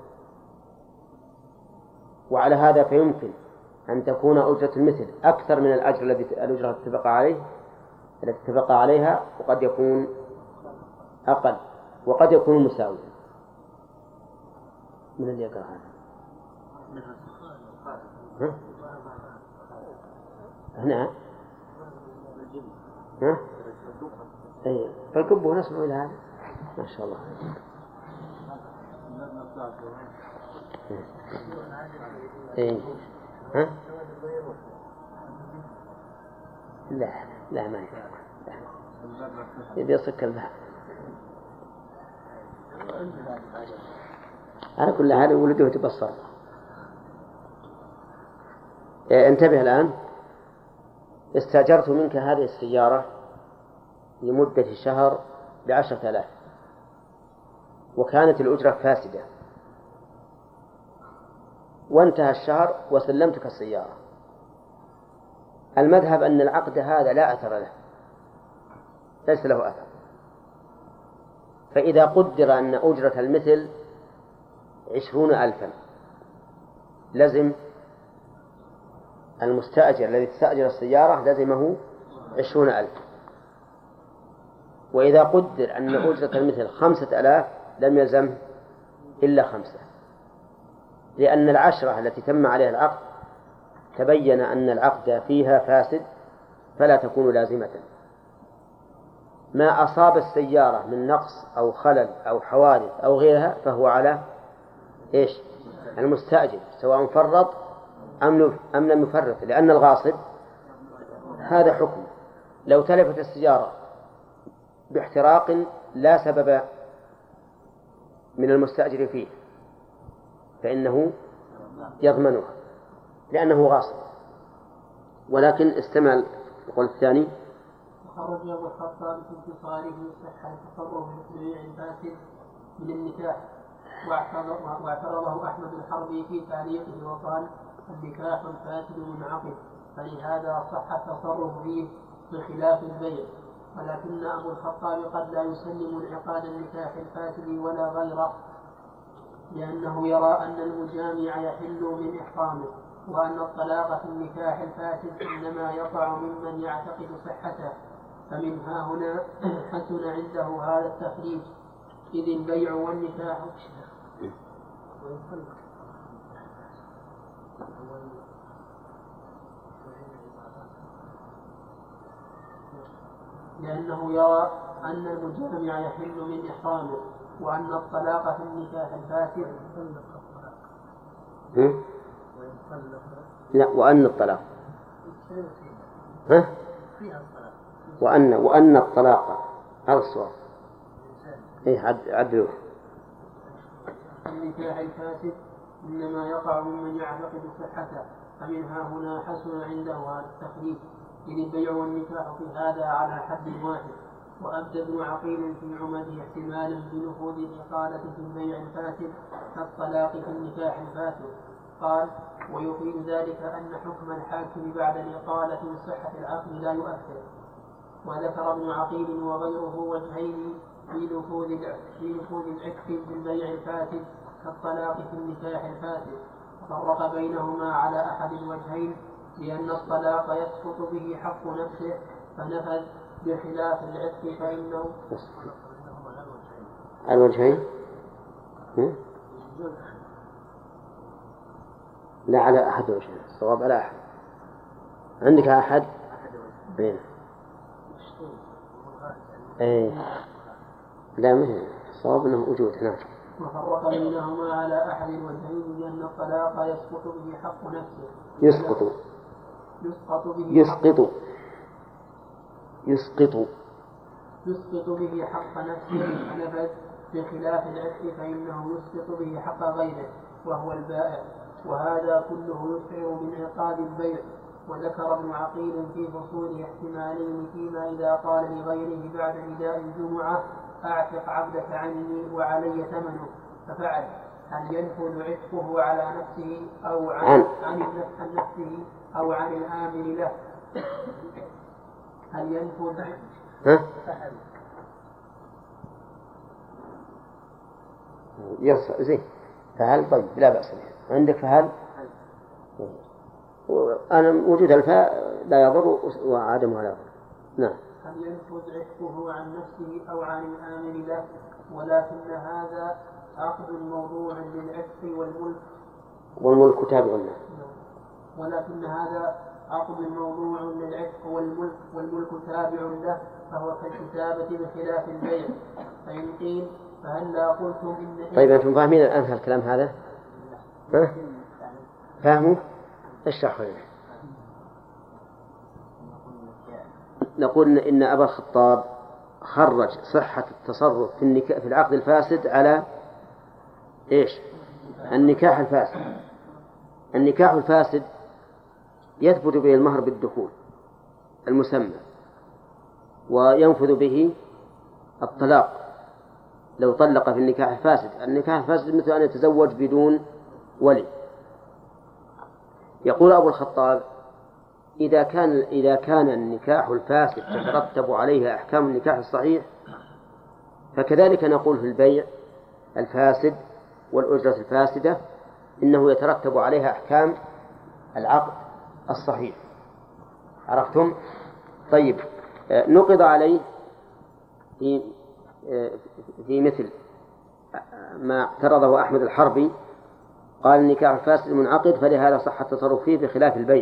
[SPEAKER 7] وعلى هذا فيمكن أن تكون أجرة المثل أكثر من الأجر الذي الأجرة اتفق عليه التي اتفق عليها، وقد يكون أقل، وقد يكون مساويا. من اللي يقرأ هذا؟ ها؟ هنا؟ ها؟ أي فالكبه نسمع إلى هذا ما شاء الله. إيه ها؟ لا لا ما يفعل، يبي يصك الباب. على كل حال ولده تبصر. إيه انتبه الآن. استأجرت منك هذه السيارة لمدة شهر بعشرة آلاف، وكانت الأجرة فاسدة، وانتهى الشهر وسلمتك السيارة. المذهب أن العقد هذا لا أثر له، ليس له أثر. فإذا قدر أن أجرة المثل عشرون ألفا، لزم المستأجر الذي استأجر السيارة لزمه عشرون ألف. وإذا قدر أن أجرة المثل خمسة ألاف لم يلزم إلا خمسة، لأن العشرة التي تم عليها العقد تبين أن العقد فيها فاسد فلا تكون لازمة. ما أصاب السيارة من نقص أو خلل أو حوادث أو غيرها فهو على إيش؟ المستأجر سواء فرط أم لم يفرط، لأن الغاصب هذا حكم. لو تلفت السيارة باحتراق لا سبب من المستأجر فيه فإنه يضمنها لأنه غاصب. ولكن استمع القول الثاني:
[SPEAKER 6] وخرج أبو الخطاب في انتصاره صحة التصرف في بيع الفاسد من النكاح، واعترضه أحمد الحربي في تعليقه وقال: النكاح الفاسد منعقد، فلهذا صح التصرف فيه بخلاف البيع. ولكن أبو الخطاب قد لا يسلم انعقاد النكاح الفاسد ولا غيره، لأنه يرى أن المجامع يحل من إحرامه، وأن الطلاق في النكاح الفاسد إنما يقع ممن يعتقد صحته. فمنها هنا حسن عنده هذا التخريج، إذ البيع والنكاح لأنه يرى أن المجامع يحل من إحرامه، وأن الطلاق في النكاح الفاسد
[SPEAKER 7] لا، وأن الطلاق. ها؟ وأن وأن الطلاق هذا الصواب. إيه عد عدلوه.
[SPEAKER 6] النكاح الفاسد إنما يقع ممن يعتقد صحته، فمنها هنا حسن عنده هذا التخليف، إذ البيع والنكاح في هذا على حد واحد. وأبدى ابن عقيل في عمده احتمالا بنفوذ الإقالة في البيع الفاسد كالطلاق في النكاح الفاسد. قال: ويفيد ذلك أن حكم الحاكم بعد الإقالة بصحة العقد لا يؤثر. وذكر ابن عقيل وغيره وجهين في نفوذ في نفوذ العتق في البيع الفاسد كالطلاق في النكاح الفاسد، فرق بينهما على أحد الوجهين لأن الطلاق يسقط به حق نفسه فنفذ، بخلاف العتق فإنه
[SPEAKER 7] الوجهين لا على أحد وجهين، الصواب على أحد. عندك أحد؟ بين إيه لا مهم، الصواب أنه وجود هناك.
[SPEAKER 6] وفرق بينهما على أحد الوجهين لأن الطلاق يسقط به حق نفسه
[SPEAKER 7] يسقط
[SPEAKER 6] يسقط به
[SPEAKER 7] يسقط يسقط
[SPEAKER 6] يسقط به حق نفسه فنفذ، بخلاف العتق فإنه يسقط به حق غيره وهو البائع، وهذا كله يشعر بانعقاد البيع. وذكر ابن عقيل في فصول احتمالين فيما إذا قال لغيره بعد نداء الجمعة: أعتق عبدك عني وعلي ثمنه، ففعل، هل ينفذ عتقه على نفسه أو عن, عن, عن نفسه أو عن الآمن له؟ هل ينفذ
[SPEAKER 7] ها؟ يص زين فهل طيب لا بأس به. عندك فهل؟ أنا وجود الفاء لا يضر وعدمه لا يضر. نعم.
[SPEAKER 6] هل ينفذ عتقه عن نفسه أو عن الآمن له؟ ولكن هذا عقد موضوع للعتق والملك
[SPEAKER 7] والملك تابع له.
[SPEAKER 6] ولكن هذا عقد موضوع للعتق والملك والملك تابع له، فهو كالكتابة بخلاف البيع. فإن قيل فهل لا قلتم إن
[SPEAKER 7] طيب أنتم فاهمين الآن هالكلام هذا؟ ها؟ فاهموا؟ اشرحوا لنا. نقول إن أبا الخطاب خرج صحة التصرف في النكاح في العقد الفاسد على إيش؟ النكاح الفاسد. النكاح الفاسد يثبت به المهر بالدخول المسمى، وينفذ به الطلاق لو طلق في النكاح الفاسد. النكاح الفاسد مثل أن يتزوج بدون ولي. يقول أبو الخطاب: إذا كان إذا كان النكاح الفاسد تترتب عليه أحكام النكاح الصحيح، فكذلك نقول في البيع الفاسد والأجرة الفاسدة إنه يترتب عليها أحكام العقد الصحيح. عرفتم؟ طيب، نقض عليه في في مثل ما اعترضه أحمد الحربي، قال: النكاح الفاسد منعقد فلهذا صح التصرف فيه بخلاف البيع.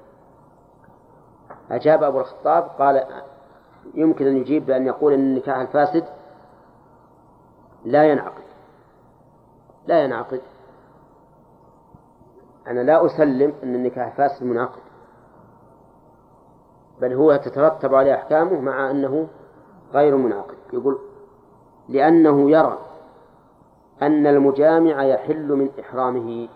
[SPEAKER 7] أجاب أبو الخطاب قال: يمكن أن يجيب بأن يقول أن النكاح الفاسد لا ينعقد لا ينعقد أنا لا أسلم أن النكاح الفاسد منعقد، بل هو تترتب عليه أحكامه مع أنه غير منعقد. يقول: لأنه يرى أن المجامع يحل من إحرامه.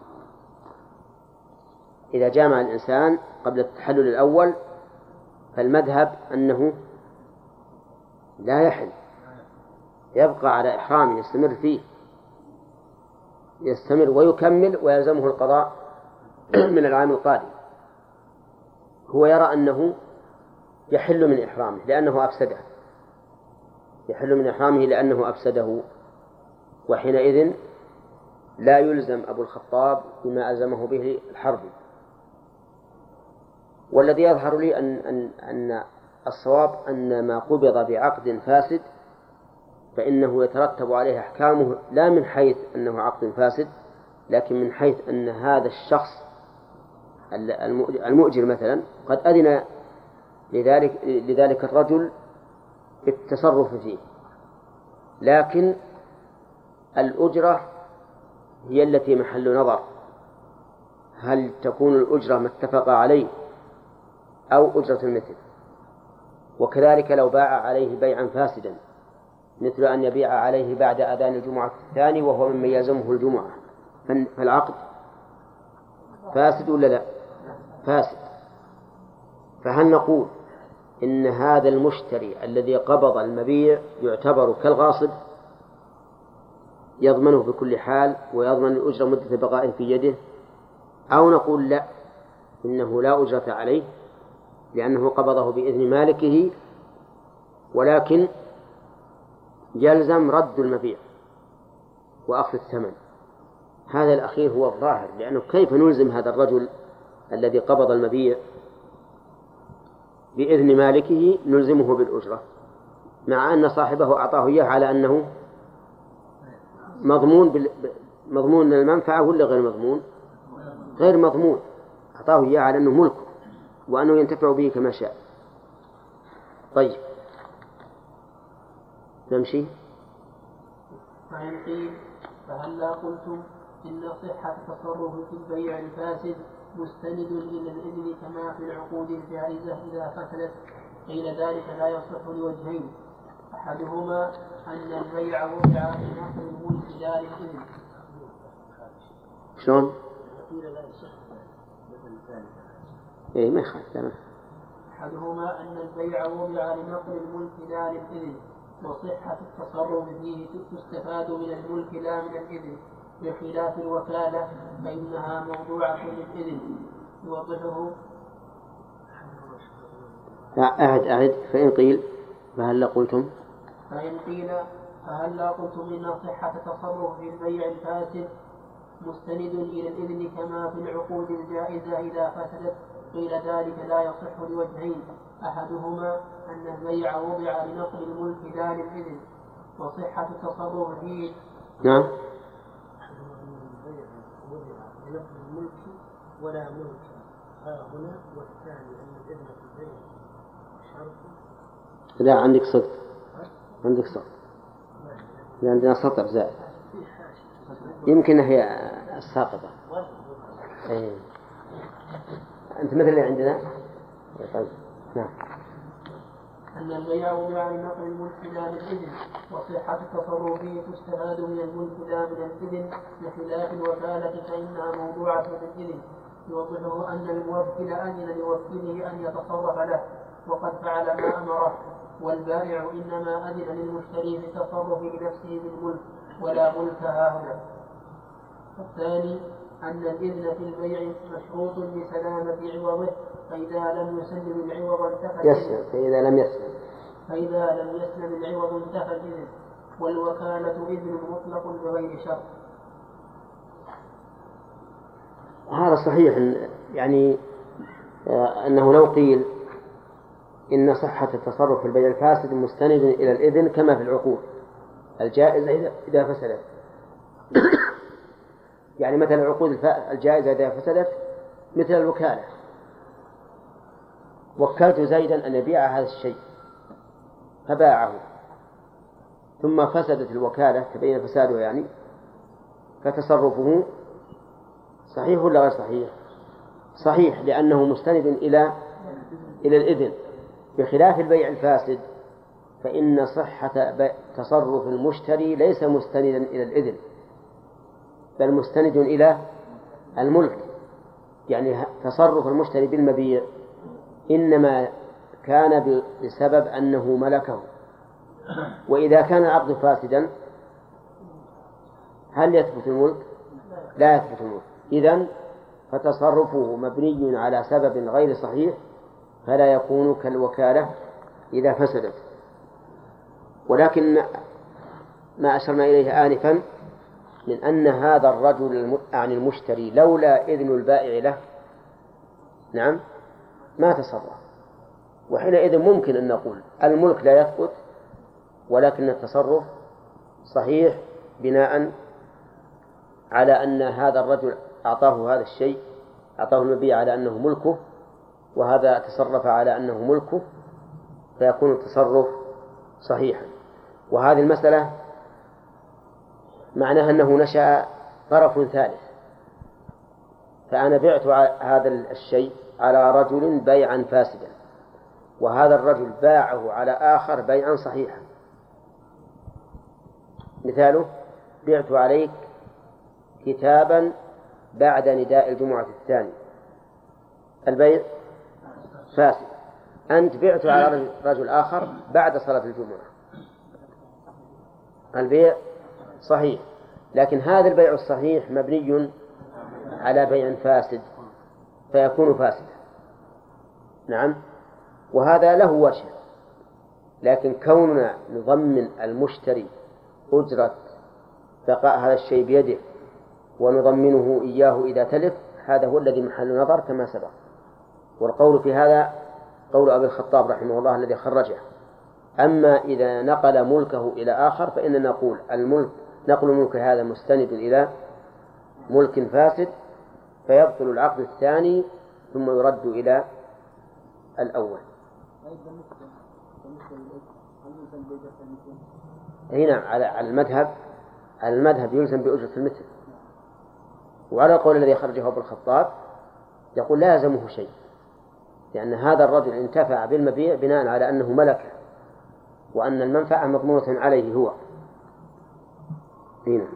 [SPEAKER 7] إذا جامع الإنسان قبل التحلل الأول فالمذهب أنه لا يحل، يبقى على إحرامه، يستمر فيه، يستمر ويكمل ويلزمه القضاء من العام القادم. هو يرى أنه يحل من إحرامه لأنه أفسده يحل من إحرامه لأنه أفسده وحينئذ لا يلزم أبو الخطاب بما ألزمه به الحربي. والذي يظهر لي أن, أن, أن الصواب أن ما قبض بعقد فاسد فإنه يترتب عليه أحكامه لا من حيث أنه عقد فاسد، لكن من حيث أن هذا الشخص المؤجر مثلا قد أذن لذلك, لذلك الرجل بالتصرف فيه، لكن الأجرة هي التي محل نظر. هل تكون الأجرة ما اتفق عليه أو أجرة المثل. وكذلك لو باع عليه بيعا فاسدا، مثل أن يبيع عليه بعد أذان الجمعة الثاني وهو ممن يلزمه الجمعة، فالعقد فاسد ولا لا؟ فاسد. فهل نقول إن هذا المشتري الذي قبض المبيع يعتبر كالغاصب يضمنه بكل حال ويضمن الأجرة مدة بقائه في يده، أو نقول لا، إنه لا أجرة عليه لأنه قبضه بإذن مالكه، ولكن يلزم رد المبيع وأخذ الثمن؟ هذا الأخير هو الظاهر، لأنه كيف نلزم هذا الرجل الذي قبض المبيع بإذن مالكه نلزمه بالأجرة مع أن صاحبه أعطاه إياه على أنه مضمون بال... مضمون المنفعة ولا غير مضمون؟ غير مضمون، أعطاه إياه على أنه ملكه وأنه ينتفع به كما شاء. طيب نمشي.
[SPEAKER 6] فإن قيل فهلا قلتم إن صحة تصرف في البيع الفاسد مستند إلى الإذن كما في العقود الجائزة إذا فسدت، قيل ذلك لا يصح لوجهين، أحدهما أن البيع وقع في نقل الملك دار الإذن.
[SPEAKER 7] شلون؟ إيه ما يخالف.
[SPEAKER 6] أحدهما أن البيع وضع لنقل الملك لا للإذن، وصحة التصرف فيه تستفاد من الملك لا من الإذن، بخلاف الوكالة فإنها موضوعة للإذن. يوضحه.
[SPEAKER 7] أعد أعد. فإن قيل فهل قلتم
[SPEAKER 6] فإن قيل فهل قلتم إن صحة تصرف في البيع الفاسد مستند إلى الإذن كما في العقود الجائزة إذا فسدت، قيل ذلك لا يصح لوجهين، أحدهما أن البيع وضع لنقل الملك لا للإذن، وصحة التصرف فيه.
[SPEAKER 7] نعم.
[SPEAKER 6] لنقل الملك ولا ملك ها هنا، والثاني أن الإذن في البيع شرط.
[SPEAKER 7] لا عندك صدق، عندك صدق، عندنا سطر زائد يمكن هي الساقطة. أيه. أنت مثل اللي عندنا. طيب نعم.
[SPEAKER 6] أن البيع وضع لنقل الملك لا للإذن، وصحة التصرف فيه تستفاد من الملك لا من الإذن، بخلاف الوكالة فإنها موضوعة للإذن. يوضحه أن الموكل أذن لوكيله أن يتصرف له وقد فعل ما أمره، والبائع إنما أذن للمشتري في التصرف بنفسه بالملك ولا ملك هاهنا. الثاني أن الإذن في البيع مشروط بسلامة عوضه، فإذا لم يسلم العوض انتفى
[SPEAKER 7] يسلم فإذا لم يسلم
[SPEAKER 6] فإذا لم يسلم العوض انتفى الإذن، والوكالة إذن مطلق بغير شرط.
[SPEAKER 7] هذا صحيح، يعني أنه لو قيل إن صحة التصرف في البيع الفاسد مستند إلى الإذن كما في العقود الجائزة إذا فسدت يعني مثل العقود الجائزة إذا فسدت مثل الوكالة، وكلت زيدا أن يبيع هذا الشيء فباعه، ثم فسدت الوكالة تبين فساده يعني، فتصرفه صحيح ولا غير صحيح؟ صحيح، لأنه مستند إلى إلى الإذن، بخلاف البيع الفاسد فإن صحة تصرف المشتري ليس مستندا إلى الإذن بل مستند إلى الملك، يعني تصرف المشتري بالمبيع إنما كان بسبب أنه ملكه، وإذا كان العقد فاسدا هل يثبت الملك؟ لا يثبت الملك. إذن فتصرفه مبني على سبب غير صحيح فلا يكون كالوكالة إذا فسدت. ولكن ما أشرنا إليه آنفا من أن هذا الرجل عن المشتري لولا إذن البائع له نعم ما تصرف، وحينئذ ممكن أن نقول الملك لا يثبت ولكن التصرف صحيح بناء على أن هذا الرجل أعطاه هذا الشيء، أعطاه المبيع على أنه ملكه، وهذا تصرف على أنه ملكه، فيكون التصرف صحيحا. وهذه المسألة معناها أنه نشأ طرف ثالث، فأنا بعت هذا الشيء على رجل بيعا فاسدا، وهذا الرجل باعه على آخر بيعا صحيحا. مثاله: بعت عليك كتابا بعد نداء الجمعة الثاني، البيع فاسد. أنت بعت على رجل آخر بعد صلاة الجمعة، البيع صحيح، لكن هذا البيع الصحيح مبني على بيع فاسد فيكون فاسدا. نعم، وهذا له وجه، لكن كوننا نضمن المشتري أجرة بقاء هذا الشيء بيده ونضمنه إياه إذا تلف، هذا هو الذي محل نظر كما سبق. والقول في هذا قول أبي الخطاب رحمه الله الذي خرجه. أما إذا نقل ملكه إلى آخر فإننا نقول الملك نقل ملك هذا مستند إلى ملك فاسد، فيبطل العقد الثاني ثم يرد إلى الأول. هنا على المذهب على المذهب يلزم بأجرة المثل، وعلى القول الذي خرجه ابن الخطاب يقول لا يلزمه شيء، لأن هذا الرجل انتفع بالمبيع بناء على أنه ملكه وأن المنفعة مضمونة عليه هو. هنا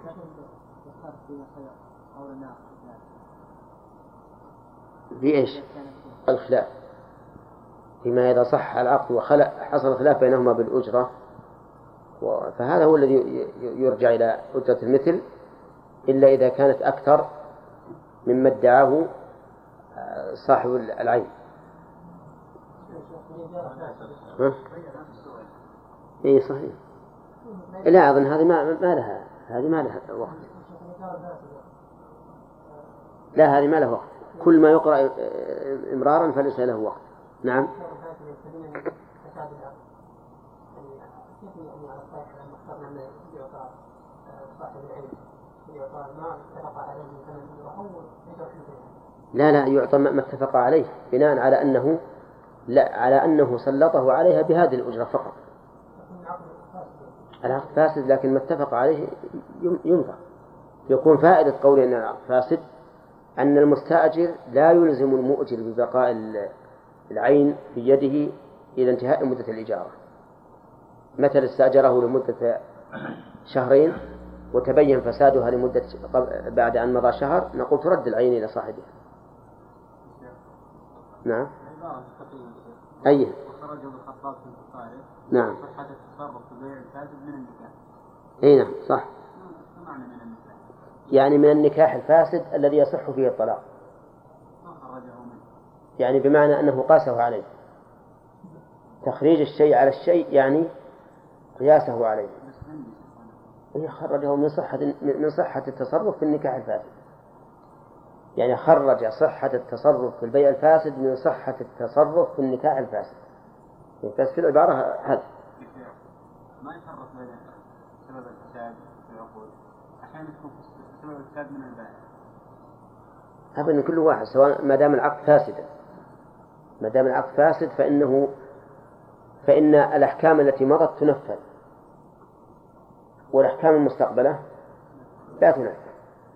[SPEAKER 7] في إيش؟ الخلاف فيما إذا صح العقد وحصل خلاف بينهما بالأجرة، فهذا هو الذي يرجع إلى أجرة المثل، إلا إذا كانت أكثر مما ادعاه صاحب العين. ها؟ إيه صحيح. لا أظن هذه ما ما لها هذه ما لها وقت. لا هذه ما لها وقت، كل ما يقرأ إمرارا فليس له وقت. نعم. لا لا يعطى ما اتفق عليه بناء على أنه لا على أنه سلطه عليها بهذه الأجرة فقط. العقد فاسد لكن ما اتفق عليه ينفع. يكون فائدة قول أن العقد فاسد أن المستأجر لا يلزم المؤجر ببقاء العين بيده إلى انتهاء مدة الإجارة. مثل استأجره لمدة شهرين وتبين فسادها لمدة بعد أن مضى شهر، نقول ترد العين إلى صاحبها. نعم. أيه.
[SPEAKER 8] خرجه بالخطاب في البخاري.
[SPEAKER 7] نعم.
[SPEAKER 8] صحة التصرف في البيع الفاسد من النكاح.
[SPEAKER 7] أي نعم صح.
[SPEAKER 8] ما معنى من النكاح؟
[SPEAKER 7] يعني من النكاح الفاسد الذي يصح فيه الطلاق.
[SPEAKER 8] ما خرجه منه.
[SPEAKER 7] يعني بمعنى أنه قاسه عليه. تخريج الشيء على الشيء يعني قياسه عليه. خرجه من صحة من صحة التصرف في النكاح الفاسد. يعني خرج صحة التصرف في البيع الفاسد من صحة التصرف في النكاح الفاسد. بس في العبارة هذا.
[SPEAKER 8] ما يفرق بين سبب الفساد في العقود. أحيانا تكون سبب الفساد من البائع.
[SPEAKER 7] أبدا كل واحد سواء ما دام العقد فاسدا. ما دام العقد فاسد فإنه فإن الأحكام التي مضت تنفذ. والأحكام المستقبلة لا تنفذ.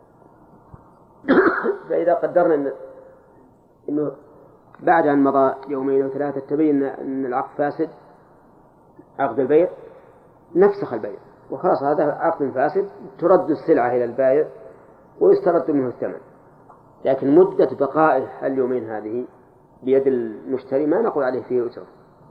[SPEAKER 7] فإذا قدرنا إن إنه بعد أن مضى يومين أو ثلاثة تبين أن العقد فاسد عقد البيع نفسخ البيع وخلاص هذا عقد فاسد، ترد السلعة إلى البائع ويسترد منه الثمن. لكن مدة بقائه اليومين هذه بيد المشتري ما نقول عليه فيه أجرة.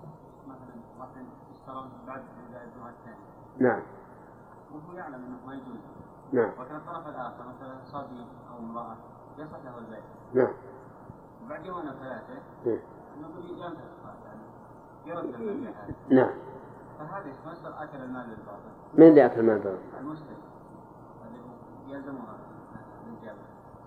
[SPEAKER 7] نعم.
[SPEAKER 8] وهو يعلم أنه ما يجوز.
[SPEAKER 7] نعم.
[SPEAKER 8] وكان الطرف الآخر مثلا صبي أو امرأة يصح له البيع.
[SPEAKER 7] نعم.
[SPEAKER 8] بعد يومين أو ثلاثة نقول ينتهي يعني يرد البيع هذا.
[SPEAKER 7] نعم.
[SPEAKER 8] فهذا يصير أكل المال بالباطل.
[SPEAKER 7] من اللي أكل المال بالباطل؟
[SPEAKER 8] المشتري. الذي يلزمها الإجابة.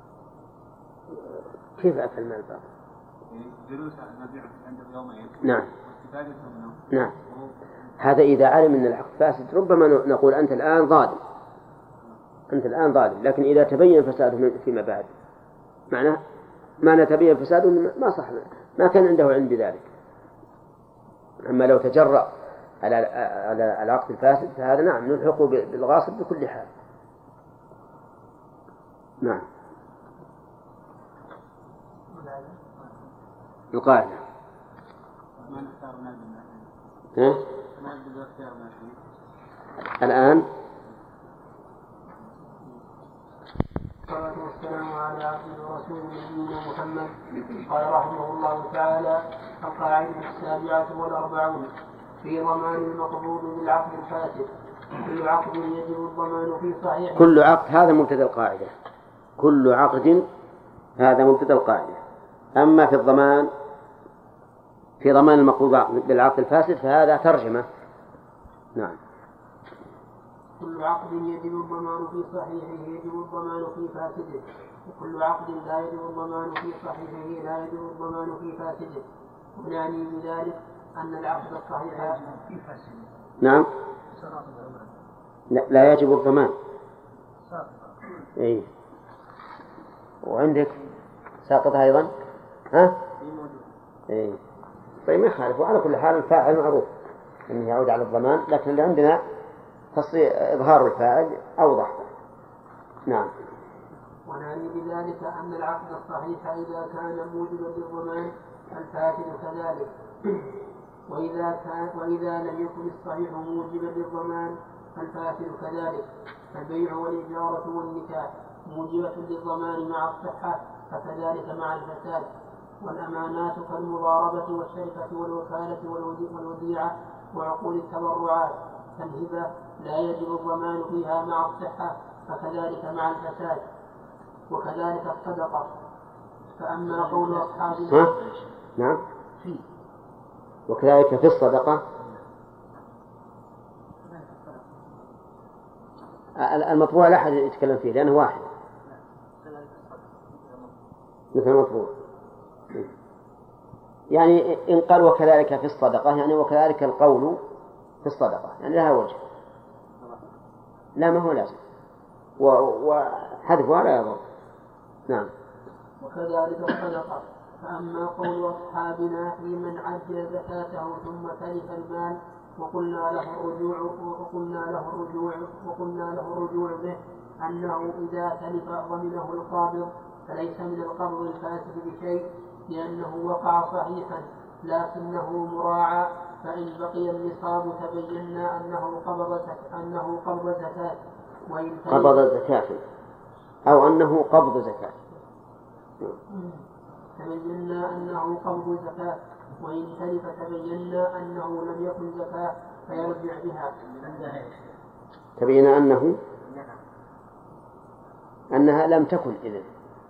[SPEAKER 7] كيف أكل المال بالباطل؟
[SPEAKER 8] جلوس المبيع عنده يومين.
[SPEAKER 7] نعم.
[SPEAKER 8] واستفادته منه.
[SPEAKER 7] نعم. هذا إذا علم أن العقد فاسد ربما نقول أنت الآن ظالم. أنت الآن ظالم، لكن إذا تبين فساده فيما بعد معناه ما نتبين فساده ما صح ما كان عنده علم بذلك. أما لو تجرأ على على العقد الفاسد فهذا نعم نلحقه بالغاصب بكل حال. نعم. القاعدة.
[SPEAKER 8] ما نختار نادم
[SPEAKER 7] ها؟
[SPEAKER 8] نادم باختيار نادم.
[SPEAKER 7] الآن
[SPEAKER 6] والصلاة والسلام على عبده ورسوله نبينا محمد. قال رحمه الله تعالى: القاعدة السابعة والأربعون في ضمان المقبوض بالعقد الفاسد. كل عقد يجب الضمان في صحيح.
[SPEAKER 7] كل عقد هذا مبتدأ القاعدة. كل عقد هذا مبتدأ القاعدة. أما في الضمان في ضمان المقبوض بالعقد الفاسد فهذا ترجمة. نعم.
[SPEAKER 6] كل عقد يجب الضمان في صحيحه يجب الضمان في فاسده، وكل عقد لا يجب الضمان في صحيحه لا يجب الضمان في فاسده. ونعني بذلك أن العقد الصحيح في فاسده.
[SPEAKER 7] نعم. لا, لا يجب الضمان. اي. وعندك ساقطها أيضا. ها؟ اي. طيب ما يخالف. وعلى كل حال الفاعل معروف أنه يعود على الضمان، لكن اللي عندنا تصريح إظهار الفاعل أوضح. نعم.
[SPEAKER 6] ونعني بذلك أن العقد الصحيح إذا كان موجبا للضمان الفاسد كذلك، وإذا كان وإذا لم يكن الصحيح موجبا للضمان الفاسد كذلك. البيع والإجارة والنكاح موجبة للضمان مع الصحة فكذلك مع الفساد. والأمانات كالمضاربة والشركة والوكالة والوديعة وعقود التبرعات كالهبة لا يجب الضمان فيها مع الصحة فكذلك مع الفساد. وكذلك الصدقة. فأما قول أصحابنا
[SPEAKER 7] نعم. وكذلك في الصدقة المطبوع لا أحد يتكلم فيه لأنه واحد مثل المطبوع. يعني إن قال وكذلك في الصدقة يعني وكذلك القول في الصدقة يعني لها وجه. لا ما هو لازم وحذفها لا يضر. نعم.
[SPEAKER 6] وكذلك الصدقة. فأما قول أصحابنا في من عجل زكاته ثم تلف المال وقلنا له الرجوع وقلنا له الرجوع وقلنا له الرجوع به أنه إذا تلف ضمنه القابض فليس من القبض الفاسد بشيء لأنه وقع صحيحا لكنه مراعى، فإن بقي النصاب تبينا أنه قبض أنه قبض زكاة وإن
[SPEAKER 7] قبض زكاة أو أنه قبض زكاة
[SPEAKER 6] تبينا أنه قبض زكاة وإن تلف تبينا أنه لم يكن زكاة فيرجع بها.
[SPEAKER 7] تبين أنه أنها لم تكن إذن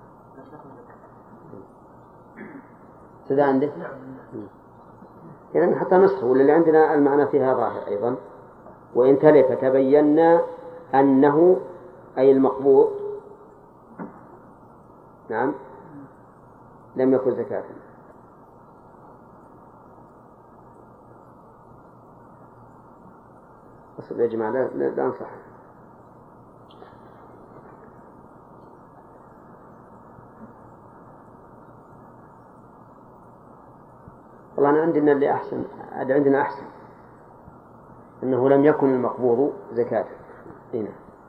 [SPEAKER 7] سدى عنده. إذن حتى نسخه واللي عندنا المعنى فيها ظاهر أيضا. وإن تلف تبينا أنه أي المقبوض نعم لم يكن زكاة. أصل يا جماعة لا, لا, لا أنصح. والله أنا عندنا اللي أحسن عندنا أحسن أنه لم يكن المقبوض زكاة. هنا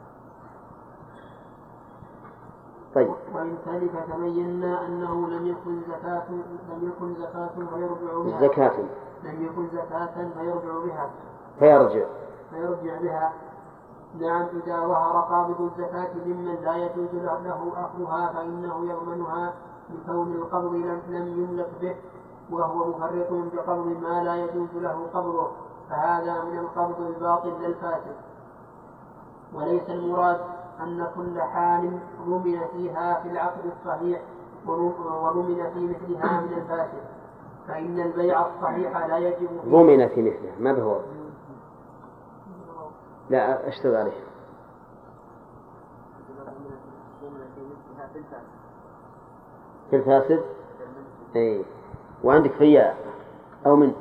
[SPEAKER 7] طيب.
[SPEAKER 6] وإن تلف تبينا أنه لم يكن زكاة لم يكن زكاة فيرجع بها.
[SPEAKER 7] زكاة
[SPEAKER 6] لم يكن زكاة فيرجع بها.
[SPEAKER 7] فيرجع.
[SPEAKER 6] فيرجع بها. نعم إذا ظهر قابض الزكاة ممن لا يجوز له أخذها فإنه يضمنها لكون القبض لم يملك به وهو مفرط بقبض ما لا يجوز له قبضه فهذا من القبض الباطل للفاسد. وليس المراد أن كل حال ضمن فيها في العقد الصحيح وضمن في مثلها من الفاسد، فإن البيع الصحيح لا يجب
[SPEAKER 7] ضمن في مثلها ما به لا أشتغل عليه في الفاسد. أي وعندك فيها أو من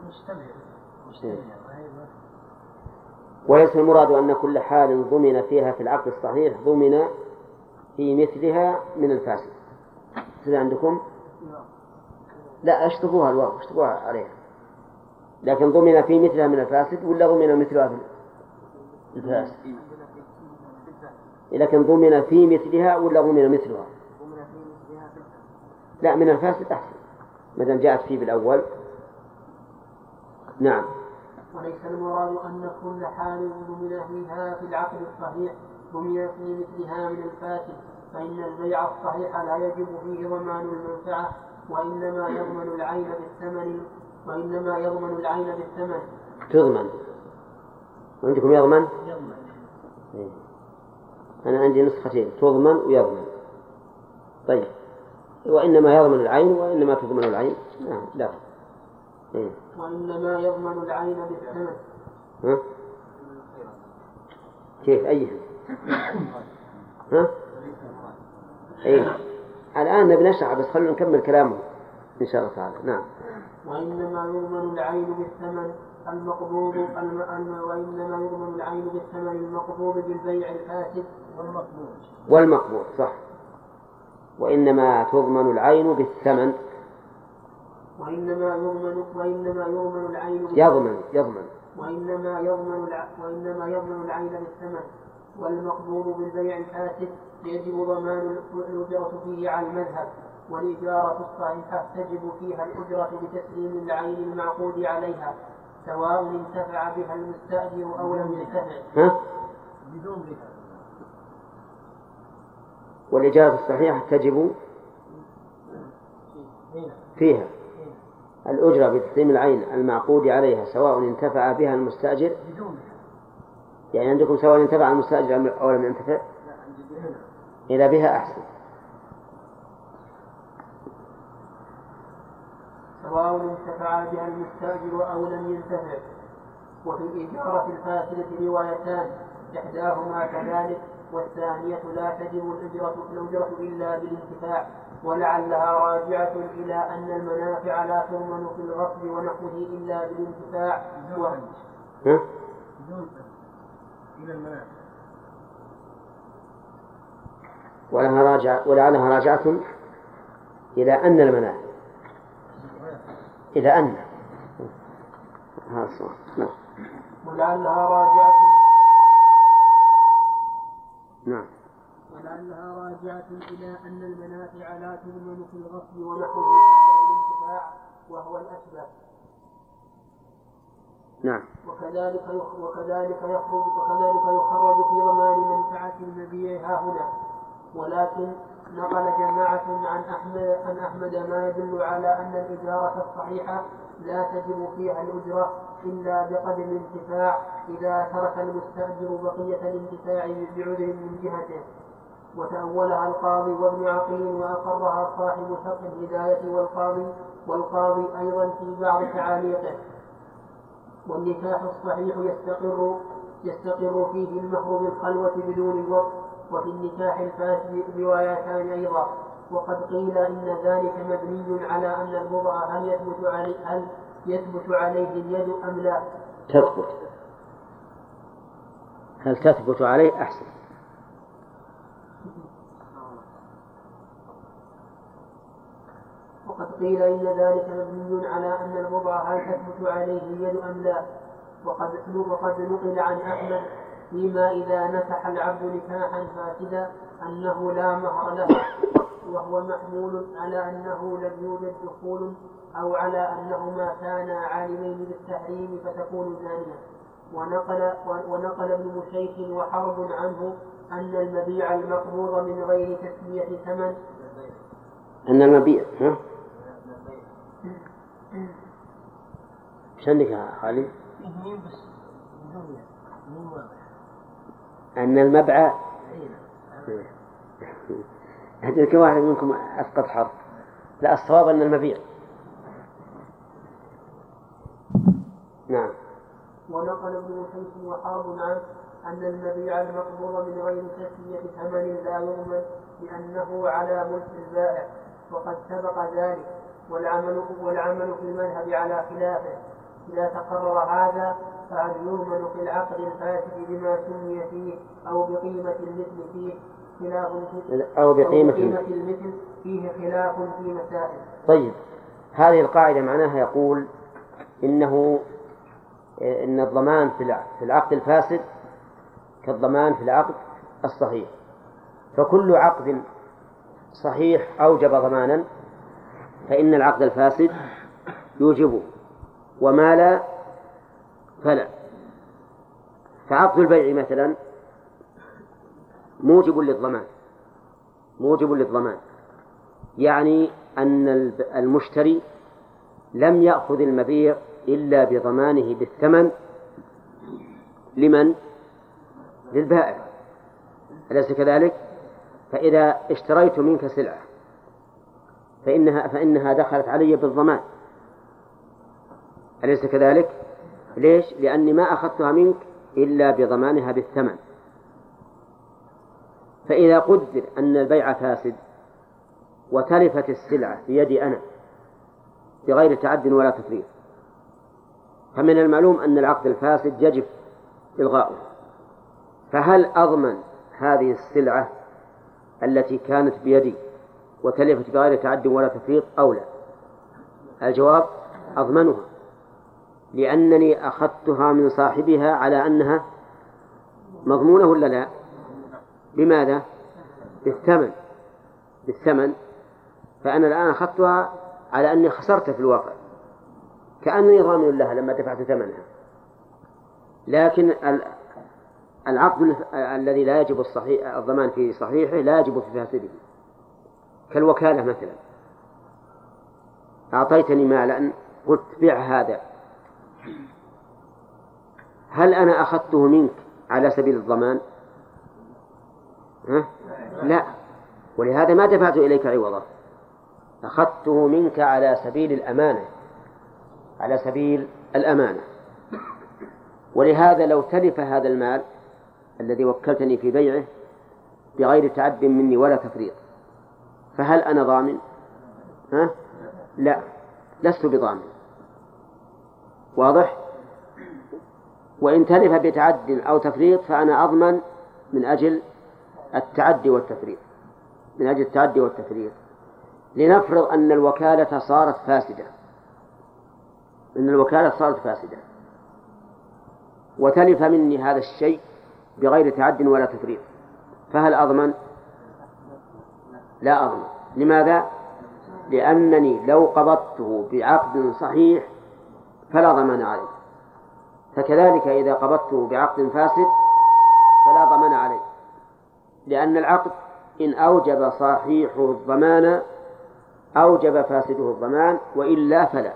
[SPEAKER 7] وليس المراد أن كل حال ضمن فيها في العقد الصحيح ضمن في مثلها من الفاسد. هذا عندكم لا اشتبوها الواو اشتبوها عليها لكن ضمن في مثلها من الفاسد ولا ضمن مثلها في الفاسد لكن ضمن في مثلها ولا ضمن مثلها لا، من الفاسد أحسن ما دام جاءت فيه بالأول. نعم.
[SPEAKER 6] وليس المراد أن كل حال ضمن فيها في العقد الصحيح ضمن في مثلها من الفاسد، فإن البيع الصحيح لا يجب فيه ضمان المنفعة، وإنما يضمن العين بالثمن وإنما يضمن العين بالثمن.
[SPEAKER 7] تضمن عندكم يضمن؟
[SPEAKER 6] يضمن.
[SPEAKER 7] إيه. أنا عندي نسختين، تضمن ويضمن. طيب، وإنما يضمن العين وإنما تضمن العين. نعم. لا. إيه.
[SPEAKER 6] وإنما يضمن العين بالثمن.
[SPEAKER 7] ها؟ كيف أيها؟ ها؟ إيه. الآن نبي نشرح بس خلونا نكمل كلامه إن شاء الله تعالى. نعم.
[SPEAKER 6] وإنما يضمن العين بالثمن المقبوض الم... الم... وإنما يضمن العين بالثمن المقبوض بالبيع الفاسد والمقبوض.
[SPEAKER 7] والمقبوض صح. وإنما تضمن العين بالثمن.
[SPEAKER 6] وإنما يضمن وإنما يضمن العين
[SPEAKER 7] يضمن يضمن
[SPEAKER 6] وإنما يضمن الع... وإنما يضمن العين بالثمن والمقبوض بالبيع الفاسد يجب ضمان الأجرة فيه على المذهب، والإجارة الصحيحة تجب فيها الأجرة بتسليم العين المعقود عليها سواء انتفع بها المستأجر أو لم ينتفع.
[SPEAKER 7] ها؟
[SPEAKER 6] بدون بها.
[SPEAKER 7] والإجارة الصحيحة تجب فيها الأجرة بتسليم العين المعقود عليها سواء انتفع بها المستأجر. يعني عندكم سواء انتفع المستأجر أو لم ينتفع؟ إذا بها أحسن.
[SPEAKER 6] سواء انتفع بها المستأجر أو لم ينتفع. وفي الإجارة الفاسدة روايتان، إحداهما كذلك والثانية لا تجب الأجرة, الأجرة إلا بالانتفاع، ولعلها راجعة إلى أن المنافع لا تضمن في الغصب ونحوه إلا بالانتفاع. و... إلى المنافع.
[SPEAKER 7] ولها راجع ولعلها راجعة إلى أن المنافع إلى أن هذا الصواب. نعم.
[SPEAKER 6] ولعلها راجعة
[SPEAKER 7] نعم.
[SPEAKER 6] ولعلها راجعة إلى أن المنافع لا تضمن في الغصب ونحوه إلا بالانتفاع وهو الأشبه.
[SPEAKER 7] نعم.
[SPEAKER 6] وكذلك وكذلك يخرج وكذلك يخرج في ضمان منفعة المبيع ها هنا. ولكن نقل جماعة عن أحمد عن أحمد ما يدل على أن الإجارة الصحيحة لا تجب فيها الأجرة إلا بقدر الانتفاع إذا ترك المستأجر بقية الانتفاع بعذر من جهته. وتأولها القاضي وابن عقيل وأقرها صاحب شرح الهداية والقاضي والقاضي أيضا في بعض تعاليقه. والنكاح الصحيح يستقر يستقر فيه المهر بالخلوة بدون الوقت. وفي النكاح الفاسد روايتان أيضا، وقد قيل إن ذلك مبني على أن الوضع هل يثبت عليه هل يثبت عليه اليد أم لا.
[SPEAKER 7] تثبت. هل تثبت عليه أحسن.
[SPEAKER 6] وقد قيل إن ذلك مبني على أن الوضع هل تثبت عليه اليد أم لا. وقد وقد نقل عن أحمد فيما إذا نكح العبد نكاحا فاسدا أنه لا مهر له، وهو محمول على أنه لم يوجد دخول أو على أنهما كانا عالمين بالتحريم فتكون زانية. ونقل, ونقل ابن مشيخ وحرب عنه أن المبيع المقبوض من غير تسمية ثمن
[SPEAKER 7] أن المبيع ها؟ شنك يا خالد؟ أن المبيع هذا واحد منكم أسقط حرف. لا، الصواب أن المبيع. نعم.
[SPEAKER 6] ونقل ابن مشيخ وحرب عنه أن المبيع المقبوض من غير تسمية ثمن لا يضمن لأنه على ملك البائع، وقد سبق ذلك. والعمل, والعمل في المذهب على خلافه. إذا تقرر هذا فهل يضمن في العقد الفاسد بما سمي فيه أو بقيمة المثل فيه خلاف
[SPEAKER 7] أو بقيمة
[SPEAKER 6] المثل فيه خلاف في مسائل.
[SPEAKER 7] طيب، هذه القاعدة معناها يقول إنه إن الضمان في العقد الفاسد كالضمان في العقد الصحيح، فكل عقد صحيح أوجب ضمانا فإن العقد الفاسد يوجبه، وما لا فلا. فعقد البيع مثلا موجب للضمان، موجب للضمان يعني أن المشتري لم يأخذ المبيع إلا بضمانه بالثمن لمن؟ للبائع، أليس كذلك؟ فإذا اشتريت منك سلعة فإنها, فإنها دخلت علي بالضمان، أليس كذلك؟ ليش؟ لأني ما أخذتها منك إلا بضمانها بالثمن. فإذا قدر أن البيع فاسد وتلفت السلعة بيدي أنا بغير تعد ولا تفريط، فمن المعلوم أن العقد الفاسد يجب إلغاؤه. فهل أضمن هذه السلعة التي كانت بيدي وتلفت بغير تعد ولا تفريط أو لا؟ الجواب أضمنها، لأنني أخذتها من صاحبها على أنها مضمونة ولا لا؟ بماذا؟ بالثمن، بالثمن. فأنا الآن أخذتها على أني خسرت في الواقع، كأنني ضامن لها لما دفعت ثمنها. لكن العقد الذي لا يجب الصحيح الضمان في صحيحه لا يجب في فاسده، كالوكالة مثلا، أعطيتني مالا قلت بيع هذا، هل أنا أخذته منك على سبيل الضمان؟ ها؟ لا، ولهذا ما دفعت إليك عوضا، أخذته منك على سبيل الأمانة، على سبيل الأمانة. ولهذا لو تلف هذا المال الذي وكلتني في بيعه بغير تعد مني ولا تفريط، فهل أنا ضامن؟ ها؟ لا، لست بضامن. واضح؟ وإن تلف بتعد أو تفريط فأنا أضمن من أجل التعدي والتفريط، من أجل التعدي والتفريط. لنفرض أن الوكالة صارت فاسدة، أن الوكالة صارت فاسدة وتلف مني هذا الشيء بغير تعد ولا تفريط، فهل أضمن؟ لا أضمن. لماذا؟ لأنني لو قبضته بعقد صحيح فلا ضمان عليه، فكذلك إذا قبضته بعقد فاسد فلا ضمان عليه، لأن العقد إن أوجب صحيحه الضمان أوجب فاسده الضمان، وإلا فلا.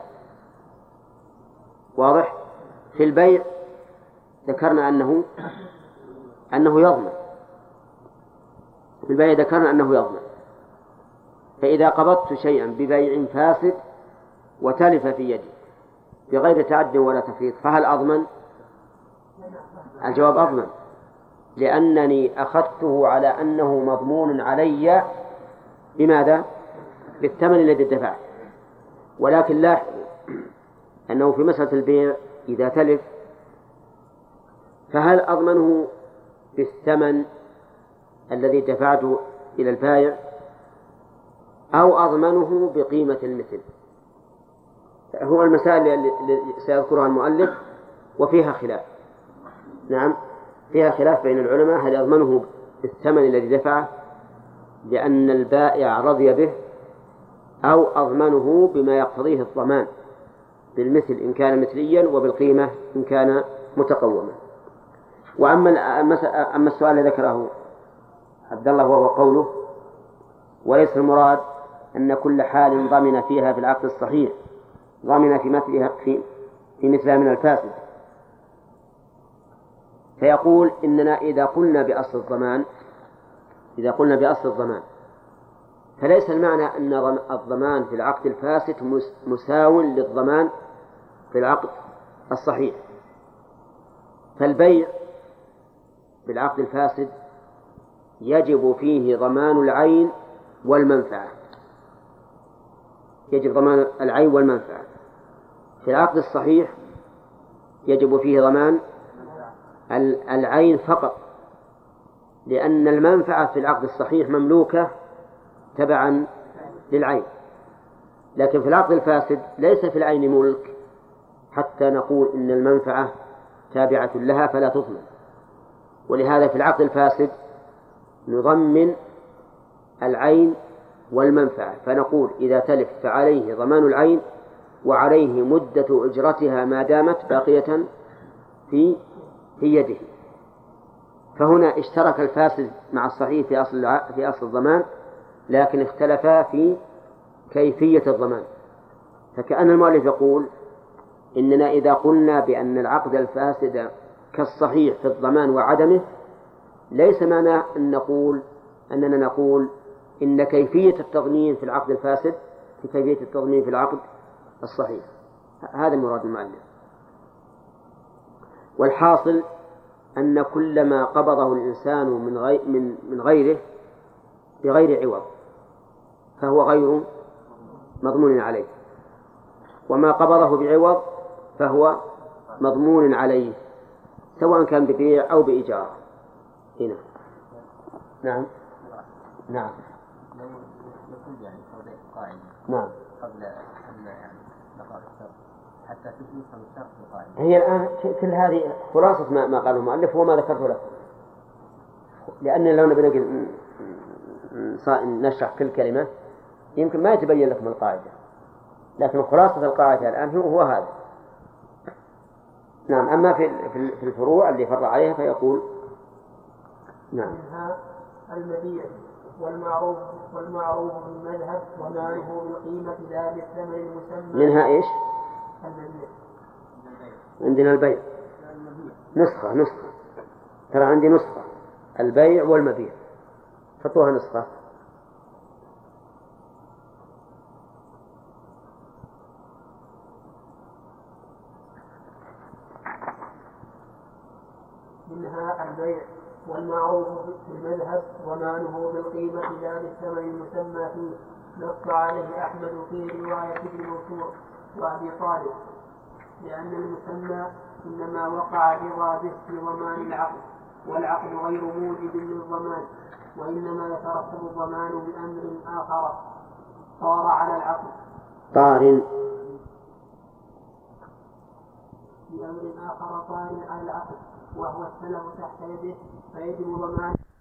[SPEAKER 7] واضح؟ في البيع ذكرنا أنه أنه يضمن، في البيع ذكرنا أنه يضمن. فإذا قبضت شيئا ببيع فاسد وتلف في يدي بغير تعد ولا تفريط فهل أضمن؟ الجواب أضمن، لأنني أخذته على أنه مضمون علي بماذا؟ بالثمن الذي دفعت. ولكن لاحظوا أنه في مسألة البيع إذا تلف فهل أضمنه بالثمن الذي دفعته إلى البائع أو أضمنه بقيمة المثل؟ هو المسائل التي سيذكرها المؤلف وفيها خلاف. نعم، فيها خلاف بين العلماء، هل يضمنه بالثمن الذي دفعه لأن البائع رضي به، أو أضمنه بما يقتضيه الضمان بالمثل إن كان مثليا وبالقيمة إن كان متقوما. وأما أما السؤال الذي ذكره عبد الله وهو قوله وليس المراد أن كل حال ضمن فيها في العقد الصحيح ضمن في مثلها في, في مثلها من الفاسد، فيقول إننا إذا قلنا بأصل الضمان إذا قلنا بأصل الضمان فليس المعنى أن الضمان في العقد الفاسد مساو للضمان في العقد الصحيح. فالبيع بالعقد الفاسد يجب فيه ضمان العين والمنفعة، يجب ضمان العين والمنفعة. في العقد الصحيح يجب فيه ضمان العين فقط، لأن المنفعة في العقد الصحيح مملوكة تبعا للعين، لكن في العقد الفاسد ليس في العين ملك حتى نقول إن المنفعة تابعة لها فلا تضمن. ولهذا في العقد الفاسد نضمن العين والمنفعة، فنقول إذا تلف فعليه ضمان العين وعليه مدة إجرتها ما دامت باقية في في يده. فهنا اشترك الفاسد مع الصحيح في أصل في أصل الضمان، لكن اختلفا في كيفية الضمان. فكأن المؤلف يقول إننا إذا قلنا بأن العقد الفاسد كالصحيح في الضمان وعدمه، ليس معنى أن نقول أننا نقول إن كيفية التضمين في العقد الفاسد في كيفية التضمين في العقد الصحيح. هذا مراد المؤلف. والحاصل أن كل ما قبضه الإنسان من غير من من غيره بغير عوض فهو غير مضمون عليه، وما قبضه بعوض فهو مضمون عليه، سواء كان ببيع أو بإيجار. هنا نعم نعم
[SPEAKER 8] يكون يعني توضيح قاعدة
[SPEAKER 7] نعم
[SPEAKER 8] قبل أن يعني نقرأ الشرط حتى تفهم الشرط القاعدة.
[SPEAKER 7] هي الآن كل هذه خلاصة ما ما قاله المؤلف وما ذكرته لكم، لأن لو نبي نشرح كل كلمة يمكن ما يتبين لكم القاعدة، لكن خلاصة القاعدة الآن هو هذا. نعم. أما في في الفروع اللي فرع عليها فيقول نعم
[SPEAKER 6] منها المبيع والمعروف والمعروف بالمذهب وماله بالقيمة لا بالثمن المسمى.
[SPEAKER 7] منها إيش؟
[SPEAKER 6] المبيع.
[SPEAKER 7] عندنا البيع نسخة نسخة ترى عندي نسخة البيع والمبيع، حطوها نسخة.
[SPEAKER 6] منها البيع والمعروف بالمذهب وماله بالقيمة لا بالثمن المسمى فيه، نص عليه أحمد في رواية ابن منصور وأبي طالب، لأن المسمى إنما وقع رضا به في ضمان العقد، والعقد غير موجب للضمان، وإنما يترتب الضمان بأمر آخر طار على العقد
[SPEAKER 7] طار
[SPEAKER 6] بأمر آخر طار على العقد وهو السلف تحت يده، فيجب ضمان